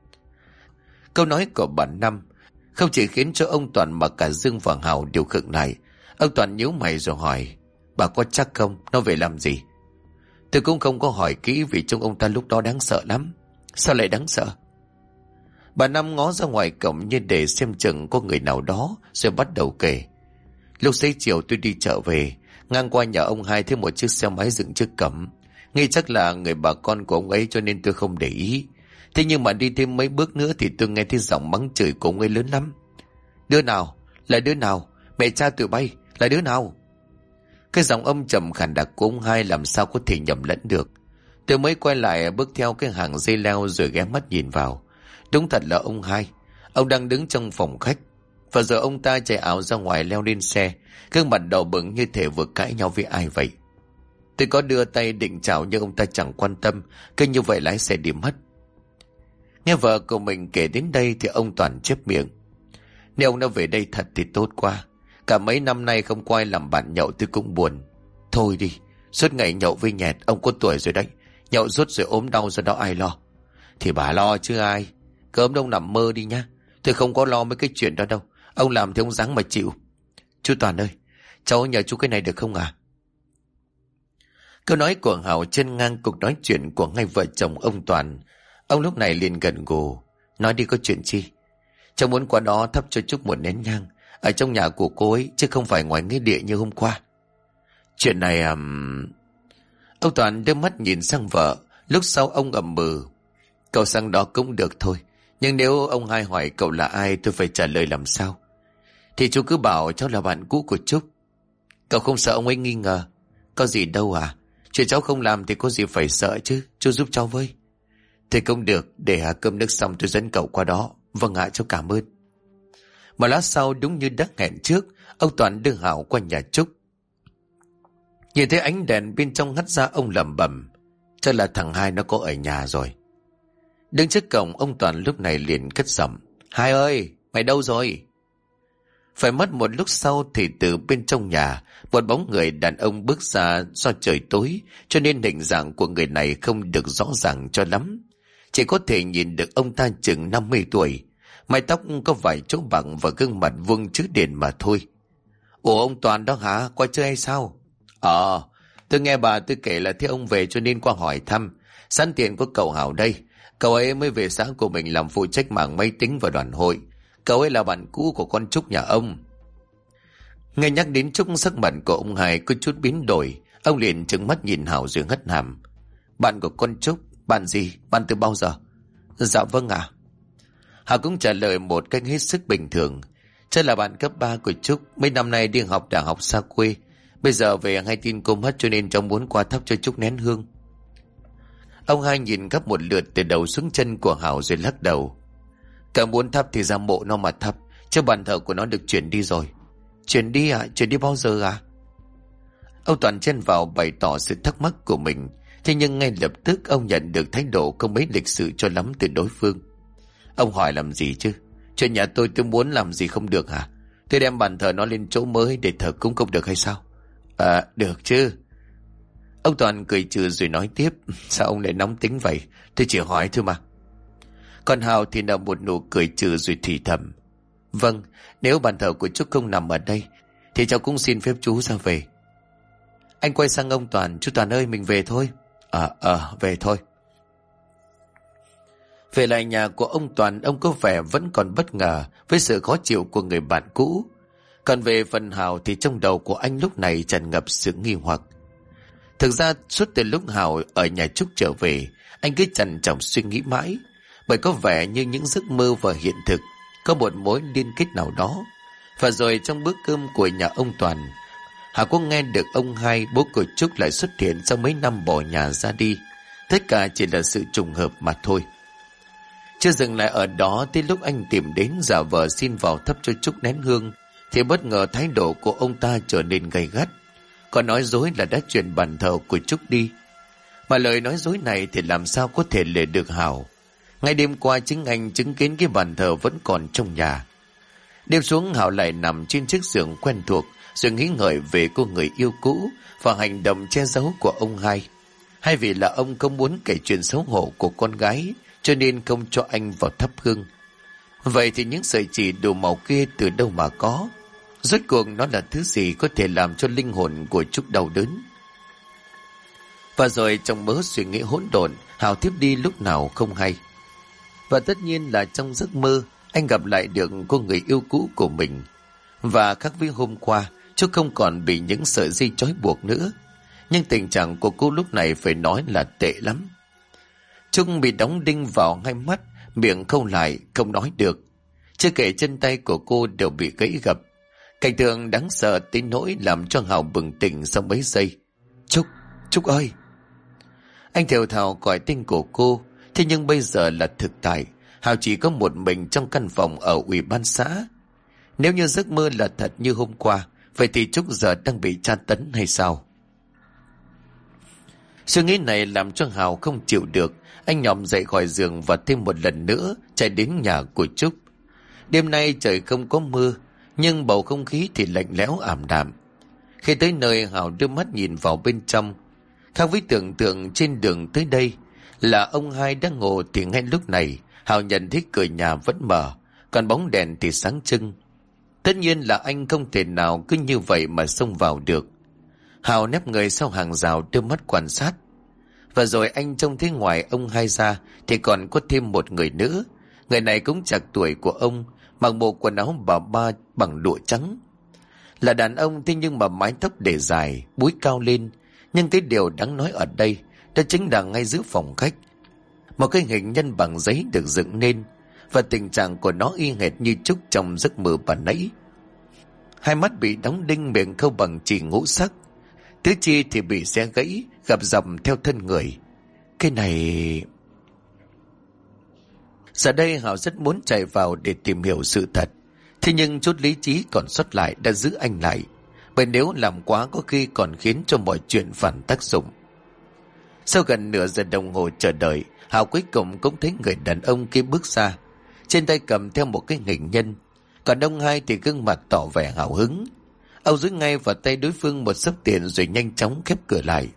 Câu nói của bà Năm không chỉ khiến cho ông Toàn mà cả Dương và Hào đều khựng lại. Ông Toàn nhíu mày rồi hỏi. Bà có chắc không? Nó về làm gì? Tôi cũng không có hỏi kỹ vì trông ông ta lúc đó đáng sợ lắm. Sao lại đáng sợ? Bà Năm ngó ra ngoài cổng như để xem chừng có người nào đó, rồi bắt đầu kể. Lúc xế chiều tôi đi chợ về, ngang qua nhà ông Hai thấy một chiếc xe máy dựng trước cổng. Nghĩ chắc là người bà con của ông ấy cho nên tôi không để ý. Thế nhưng mà đi thêm mấy bước nữa thì tôi nghe thấy giọng mắng chửi của ông ấy lớn lắm. Đứa nào? Là đứa nào? Mẹ cha tụi bay? Là đứa nào? Cái giọng âm trầm khàn đặc của ông Hai làm sao có thể nhầm lẫn được. Tôi mới quay lại bước theo cái hàng dây leo rồi ghé mắt nhìn vào. Đúng thật là ông Hai. Ông đang đứng trong phòng khách. Và giờ ông ta chạy ảo ra ngoài leo lên xe, gương mặt đỏ bừng như thể vừa cãi nhau với ai vậy. Tôi có đưa tay định chào nhưng ông ta chẳng quan tâm, cứ như vậy lái xe đi mất. Nghe vợ của mình kể đến đây thì ông Toàn chép miệng. Nếu ông đã về đây thật thì tốt quá. Cả mấy năm nay không quay làm bạn nhậu tôi cũng buồn. Thôi đi, suốt ngày nhậu với nhẹt, ông có tuổi rồi đấy. Nhậu suốt rồi ốm đau do đó ai lo? Thì bà lo chứ ai. Cứ ốm đông nằm mơ đi nhá. Tôi không có lo mấy cái chuyện đó đâu. Ông làm thì ông ráng mà chịu. Chú Toàn ơi, cháu nhờ chú cái này được không à? Câu nói của Hảo chân ngang cuộc nói chuyện của ngay vợ chồng ông Toàn. Ông lúc này liền gần gù. Nói đi, có chuyện chi? Cháu muốn qua đó thắp cho Trúc một nén nhang ở trong nhà của cô ấy, chứ không phải ngoài nghĩa địa như hôm qua. Chuyện này Ông Toàn đưa mắt nhìn sang vợ. Lúc sau ông ậm ừ. Cậu sang đó cũng được thôi, nhưng nếu ông Hai hỏi cậu là ai, tôi phải trả lời làm sao? Thì chú cứ bảo cháu là bạn cũ của Trúc. Cậu không sợ ông ấy nghi ngờ? Có gì đâu à. Chuyện cháu không làm thì có gì phải sợ chứ. Chú giúp cháu với. Thì cũng được, để cơm nước xong tôi dẫn cậu qua đó. Vâng ạ, cháu cảm ơn. Một lát sau, đúng như đã hẹn trước, ông Toàn đưa Hảo qua nhà Trúc. Nhìn thấy ánh đèn bên trong hắt ra, ông lẩm bẩm. Chắc là thằng Hai nó có ở nhà rồi. Đứng trước cổng, ông Toàn lúc này liền cất giọng. Hai ơi, mày đâu rồi? Phải mất một lúc sau thì từ bên trong nhà, một bóng người đàn ông bước ra. Do trời tối cho nên hình dạng của người này không được rõ ràng cho lắm. Chỉ có thể nhìn được ông ta chừng 50 tuổi. Mái tóc có vài chỗ bằng và gương mặt vuông chữ điển mà thôi. Ủa, ông Toàn đó hả? Qua chơi hay sao? Tôi nghe bà tôi kể là thấy ông về cho nên qua hỏi thăm. Sẵn tiện có cậu Hảo đây. Cậu ấy mới về xã của mình làm phụ trách mảng máy tính và đoàn hội. Cậu ấy là bạn cũ của con Trúc nhà ông. Nghe nhắc đến Trúc, sắc mặt của ông Hai có chút biến đổi. Ông liền trừng mắt nhìn Hào rồi hất hàm. Bạn của con Trúc? Bạn gì? Bạn từ bao giờ? Dạ vâng ạ. Hào cũng trả lời một cách hết sức bình thường. Chắc là bạn cấp 3 của Trúc, mấy năm nay đi học đại học xa quê. Bây giờ về hay tin cô mất cho nên cháu muốn qua thắp cho Trúc nén hương. Ông Hai nhìn khắp một lượt từ đầu xuống chân của Hào rồi lắc đầu. Cả muốn thắp thì ra mộ nó mà thắp, chứ bàn thờ của nó được chuyển đi rồi. Chuyển đi à? Chuyển đi bao giờ à? Ông Toàn chen vào bày tỏ sự thắc mắc của mình. Thế nhưng ngay lập tức ông nhận được thái độ không mấy lịch sự cho lắm từ đối phương. Ông hỏi làm gì chứ? Chuyện nhà tôi muốn làm gì không được hả? Tôi đem bàn thờ nó lên chỗ mới để thờ cúng không được hay sao? Được chứ. Ông Toàn cười trừ rồi nói tiếp. Sao ông lại nóng tính vậy? Tôi chỉ hỏi thôi mà. Còn Hào thì nở một nụ cười trừ rồi thì thầm. Vâng, nếu bàn thờ của chú không nằm ở đây thì cháu cũng xin phép chú ra về. Anh quay sang ông Toàn. Chú Toàn ơi, mình về thôi. Về thôi. Về lại nhà của ông Toàn, ông có vẻ vẫn còn bất ngờ với sự khó chịu của người bạn cũ. Còn về phần Hào thì trong đầu của anh lúc này tràn ngập sự nghi hoặc. Thực ra suốt từ lúc Hào ở nhà Trúc trở về, anh cứ trằn trọc suy nghĩ mãi, bởi có vẻ như những giấc mơ và hiện thực có một mối liên kết nào đó. Và rồi trong bữa cơm của nhà ông Toàn, Hào có nghe được ông Hai, bố của Trúc lại xuất hiện sau mấy năm bỏ nhà ra đi. Tất cả chỉ là sự trùng hợp mà thôi. Chưa dừng lại ở đó, tới lúc anh tìm đến giả vờ xin vào thắp cho Trúc nén hương thì bất ngờ thái độ của ông ta trở nên gay gắt, còn nói dối là đã chuyển bàn thờ của Trúc đi. Mà lời nói dối này thì làm sao có thể lừa được Hào. Ngay đêm qua chính anh chứng kiến cái bàn thờ vẫn còn trong nhà. Đêm xuống, Hào lại nằm trên chiếc giường quen thuộc rồi nghĩ ngợi về cô người yêu cũ và hành động che giấu của ông Hai. Hay vì là ông không muốn kể chuyện xấu hổ của con gái cho nên không cho anh vào thắp hương. Vậy thì những sợi chỉ đủ màu kia từ đâu mà có? Rốt cuộc nó là thứ gì có thể làm cho linh hồn của Trúc đau đớn? Và rồi trong mớ suy nghĩ hỗn độn, Hào thiếp đi lúc nào không hay. Và tất nhiên là trong giấc mơ anh gặp lại được cô người yêu cũ của mình. Và khác với hôm qua, Trúc không còn bị những sợi dây trói buộc nữa. Nhưng tình trạng của cô lúc này phải nói là tệ lắm. Trúc bị đóng đinh vào hai mắt, miệng khâu lại, không nói được. Chưa kể chân tay của cô đều bị gãy gập. Cảnh tượng đáng sợ tới nỗi làm cho Hào bừng tỉnh sau mấy giây. Trúc ơi! Anh thều thào gọi tên của cô. Thế nhưng bây giờ là thực tại, Hào chỉ có một mình trong căn phòng ở ủy ban xã. Nếu như giấc mơ là thật như hôm qua, vậy thì Trúc giờ đang bị tra tấn hay sao? Suy nghĩ này làm cho Hào không chịu được. Anh nhòm dậy khỏi giường và thêm một lần nữa chạy đến nhà của Trúc. Đêm nay trời không có mưa, nhưng bầu không khí thì lạnh lẽo ảm đạm. Khi tới nơi, Hào đưa mắt nhìn vào bên trong. Khác với tưởng tượng trên đường tới đây là ông Hai đang ngủ, thì ngay lúc này Hào nhận thấy cửa nhà vẫn mở, còn bóng đèn thì sáng trưng. Tất nhiên là anh không thể nào cứ như vậy mà xông vào được. Hào nép người sau hàng rào đưa mắt quan sát. Và rồi anh trông thấy ngoài ông Hai ra thì còn có thêm một người nữa. Người này cũng chạc tuổi của ông, mặc bộ quần áo bà ba bằng lụa trắng. Là đàn ông, thế nhưng mà mái tóc để dài, búi cao lên. Nhưng cái điều đáng nói ở đây, đó chính là ngay giữa phòng khách, một cái hình nhân bằng giấy được dựng nên, và tình trạng của nó y hệt như Trúc trong giấc mơ bà nãy. Hai mắt bị đóng đinh, miệng khâu bằng chỉ ngũ sắc, tứ chi thì bị xé gãy, gập dầm theo thân người. Cái này... Giờ đây Hào rất muốn chạy vào để tìm hiểu sự thật. Thế nhưng chút lý trí còn sót lại đã giữ anh lại, bởi nếu làm quá có khi còn khiến cho mọi chuyện phản tác dụng. Sau gần nửa giờ đồng hồ chờ đợi, Hào cuối cùng cũng thấy người đàn ông kia bước ra, trên tay cầm theo một cái hình nhân. Còn ông Hai thì gương mặt tỏ vẻ hào hứng. Ông giữ ngay vào tay đối phương một xấp tiền rồi nhanh chóng khép cửa lại.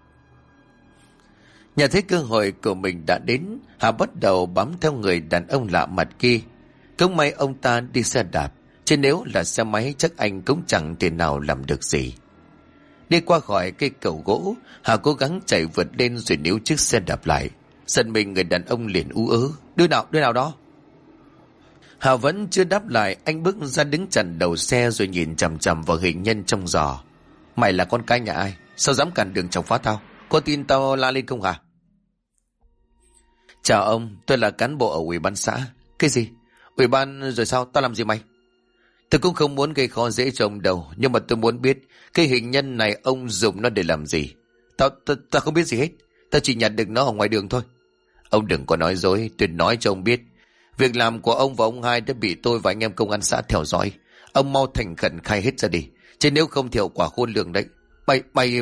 Nhận thấy cơ hội của mình đã đến, Hào bắt đầu bám theo người đàn ông lạ mặt kia. Cũng may ông ta đi xe đạp, chứ nếu là xe máy chắc anh cũng chẳng thể nào làm được gì. Đi qua khỏi cây cầu gỗ, Hào cố gắng chạy vượt lên rồi níu chiếc xe đạp lại. Giận mình, người đàn ông liền ú ớ. Đưa nào đó. Hào vẫn chưa đáp lại, anh bước ra đứng chặn đầu xe rồi nhìn chằm chằm vào hình nhân trong giỏ. Mày là con cái nhà ai? Sao dám cản đường chọc phá tao? Có tin tao la lên không hả? Chào ông, tôi là cán bộ ở ủy ban xã. Cái gì? Ủy ban rồi sao? Tao làm gì mày? Tôi cũng không muốn gây khó dễ cho ông đâu, nhưng mà tôi muốn biết cái hình nhân này ông dùng nó để làm gì. Tao không biết gì hết. Tao chỉ nhặt được nó ở ngoài đường thôi. Ông đừng có nói dối, tôi nói cho ông biết. Việc làm của ông và ông hai đã bị tôi và anh em công an xã theo dõi. Ông mau thành khẩn khai hết ra đi, chứ nếu không thì hậu quả khôn lường đấy. Mày...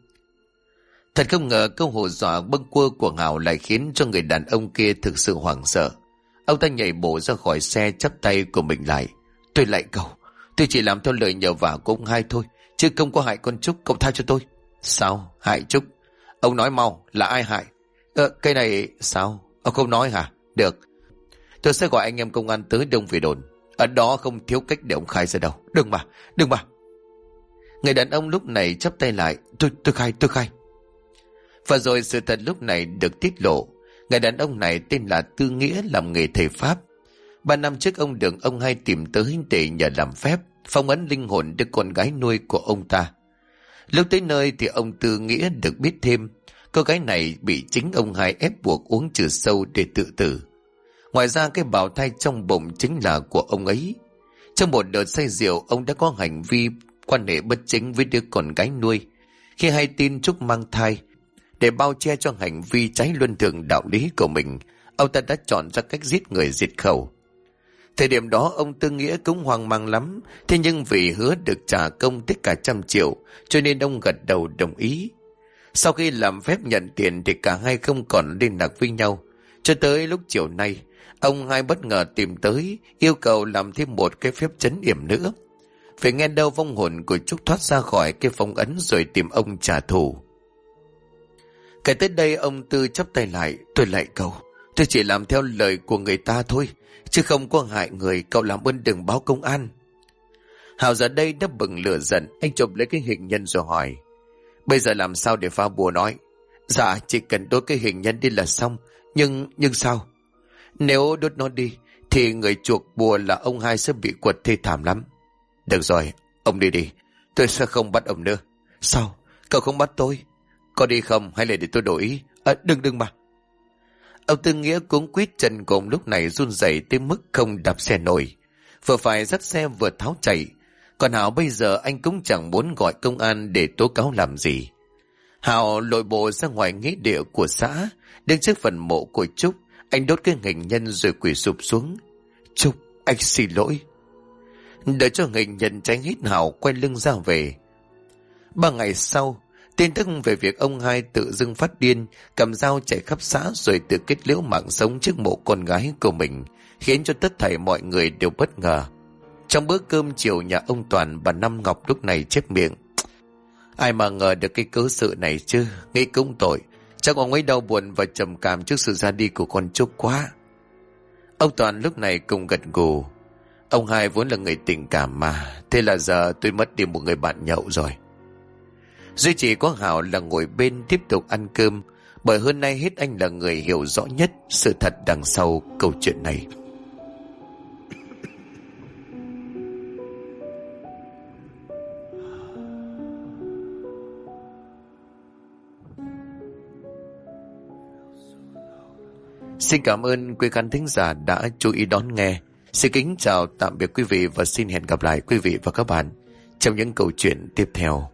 Thật không ngờ câu hù dọa bâng quơ của Hào lại khiến cho người đàn ông kia thực sự hoảng sợ. Ông ta nhảy bổ ra khỏi xe, chắp tay của mình lại. Tôi lại cậu, tôi chỉ làm theo lời nhờ vả của ông hai thôi, chứ không có hại con Trúc, cậu tha cho tôi. Sao? Hại Trúc? Ông nói mau, là ai hại? Cái này... Sao? Ông không nói hả? Được, tôi sẽ gọi anh em công an tới đông về đồn. Ở đó không thiếu cách để ông khai ra đâu. Đừng mà. Người đàn ông lúc này chắp tay lại. Tôi khai. Và rồi sự thật lúc này được tiết lộ. Người đàn ông này tên là Tư Nghĩa, làm nghề thầy Pháp. 3 năm trước ông được ông hai tìm tới để nhờ làm phép phong ấn linh hồn đứa con gái nuôi của ông ta. Lúc tới nơi thì ông Tư Nghĩa được biết thêm cô gái này bị chính ông hai ép buộc uống trừ sâu để tự tử. Ngoài ra cái bào thai trong bụng chính là của ông ấy. Trong một đợt say rượu, ông đã có hành vi quan hệ bất chính với đứa con gái nuôi. Khi hay tin Trúc mang thai, để bao che cho hành vi trái luân thường đạo lý của mình, ông ta đã chọn ra cách giết người diệt khẩu. Thời điểm đó ông Tư Nghĩa cũng hoang mang lắm, thế nhưng vì hứa được trả công tất cả 100 triệu, cho nên ông gật đầu đồng ý. Sau khi làm phép nhận tiền thì cả hai không còn liên lạc với nhau. Cho tới lúc chiều nay, ông hai bất ngờ tìm tới, yêu cầu làm thêm một cái phép trấn yểm nữa. Phải nghe đâu vong hồn của Trúc thoát ra khỏi cái phong ấn rồi tìm ông trả thù. Kể tới đây ông Tư chắp tay lại. Tôi lại cậu, tôi chỉ làm theo lời của người ta thôi, chứ không có hại người, cậu làm ơn đừng báo công an. Hào giờ đây đã bừng lửa giận, anh chụp lấy cái hình nhân rồi hỏi. Bây giờ làm sao để phá bùa nói? Dạ chỉ cần đốt cái hình nhân đi là xong. Nhưng sao? Nếu đốt nó đi thì người chuộc bùa là ông hai sẽ bị quật thê thảm lắm. Được rồi, ông đi đi, tôi sẽ không bắt ông nữa. Sao? Cậu không bắt tôi? Có đi không hay là để tôi đổi ý? Đừng mà. Ông Tư Nghĩa cuống quýt, chân cùng lúc này run rẩy tới mức không đạp xe nổi. Vừa phải dắt xe vừa tháo chạy. Còn Hảo bây giờ anh cũng chẳng muốn gọi công an để tố cáo làm gì. Hảo lội bộ ra ngoài nghĩa địa của xã, đứng trước phần mộ của Trúc, anh đốt cái hình nhân rồi quỳ sụp xuống. Trúc, anh xin lỗi. Đợi cho hình nhân tránh hít, Hảo quay lưng ra về. 3 ngày sau, tin tức về việc ông hai tự dưng phát điên, cầm dao chạy khắp xã rồi tự kết liễu mạng sống trước mộ con gái của mình, khiến cho tất thảy mọi người đều bất ngờ. Trong bữa cơm chiều nhà ông Toàn, bà Năm Ngọc lúc này chép miệng. Ai mà ngờ được cái cớ sự này chứ, nghĩ cũng tội. Chắc ông ấy đau buồn và trầm cảm trước sự ra đi của con Trúc quá. Ông Toàn lúc này cũng gật gù. Ông hai vốn là người tình cảm mà, thế là giờ tôi mất đi một người bạn nhậu rồi. Duy chỉ có Hảo là ngồi bên tiếp tục ăn cơm, bởi hơn nay hết anh là người hiểu rõ nhất sự thật đằng sau câu chuyện này. Xin cảm ơn quý khán thính giả đã chú ý đón nghe. Xin kính chào tạm biệt quý vị và xin hẹn gặp lại quý vị và các bạn trong những câu chuyện tiếp theo.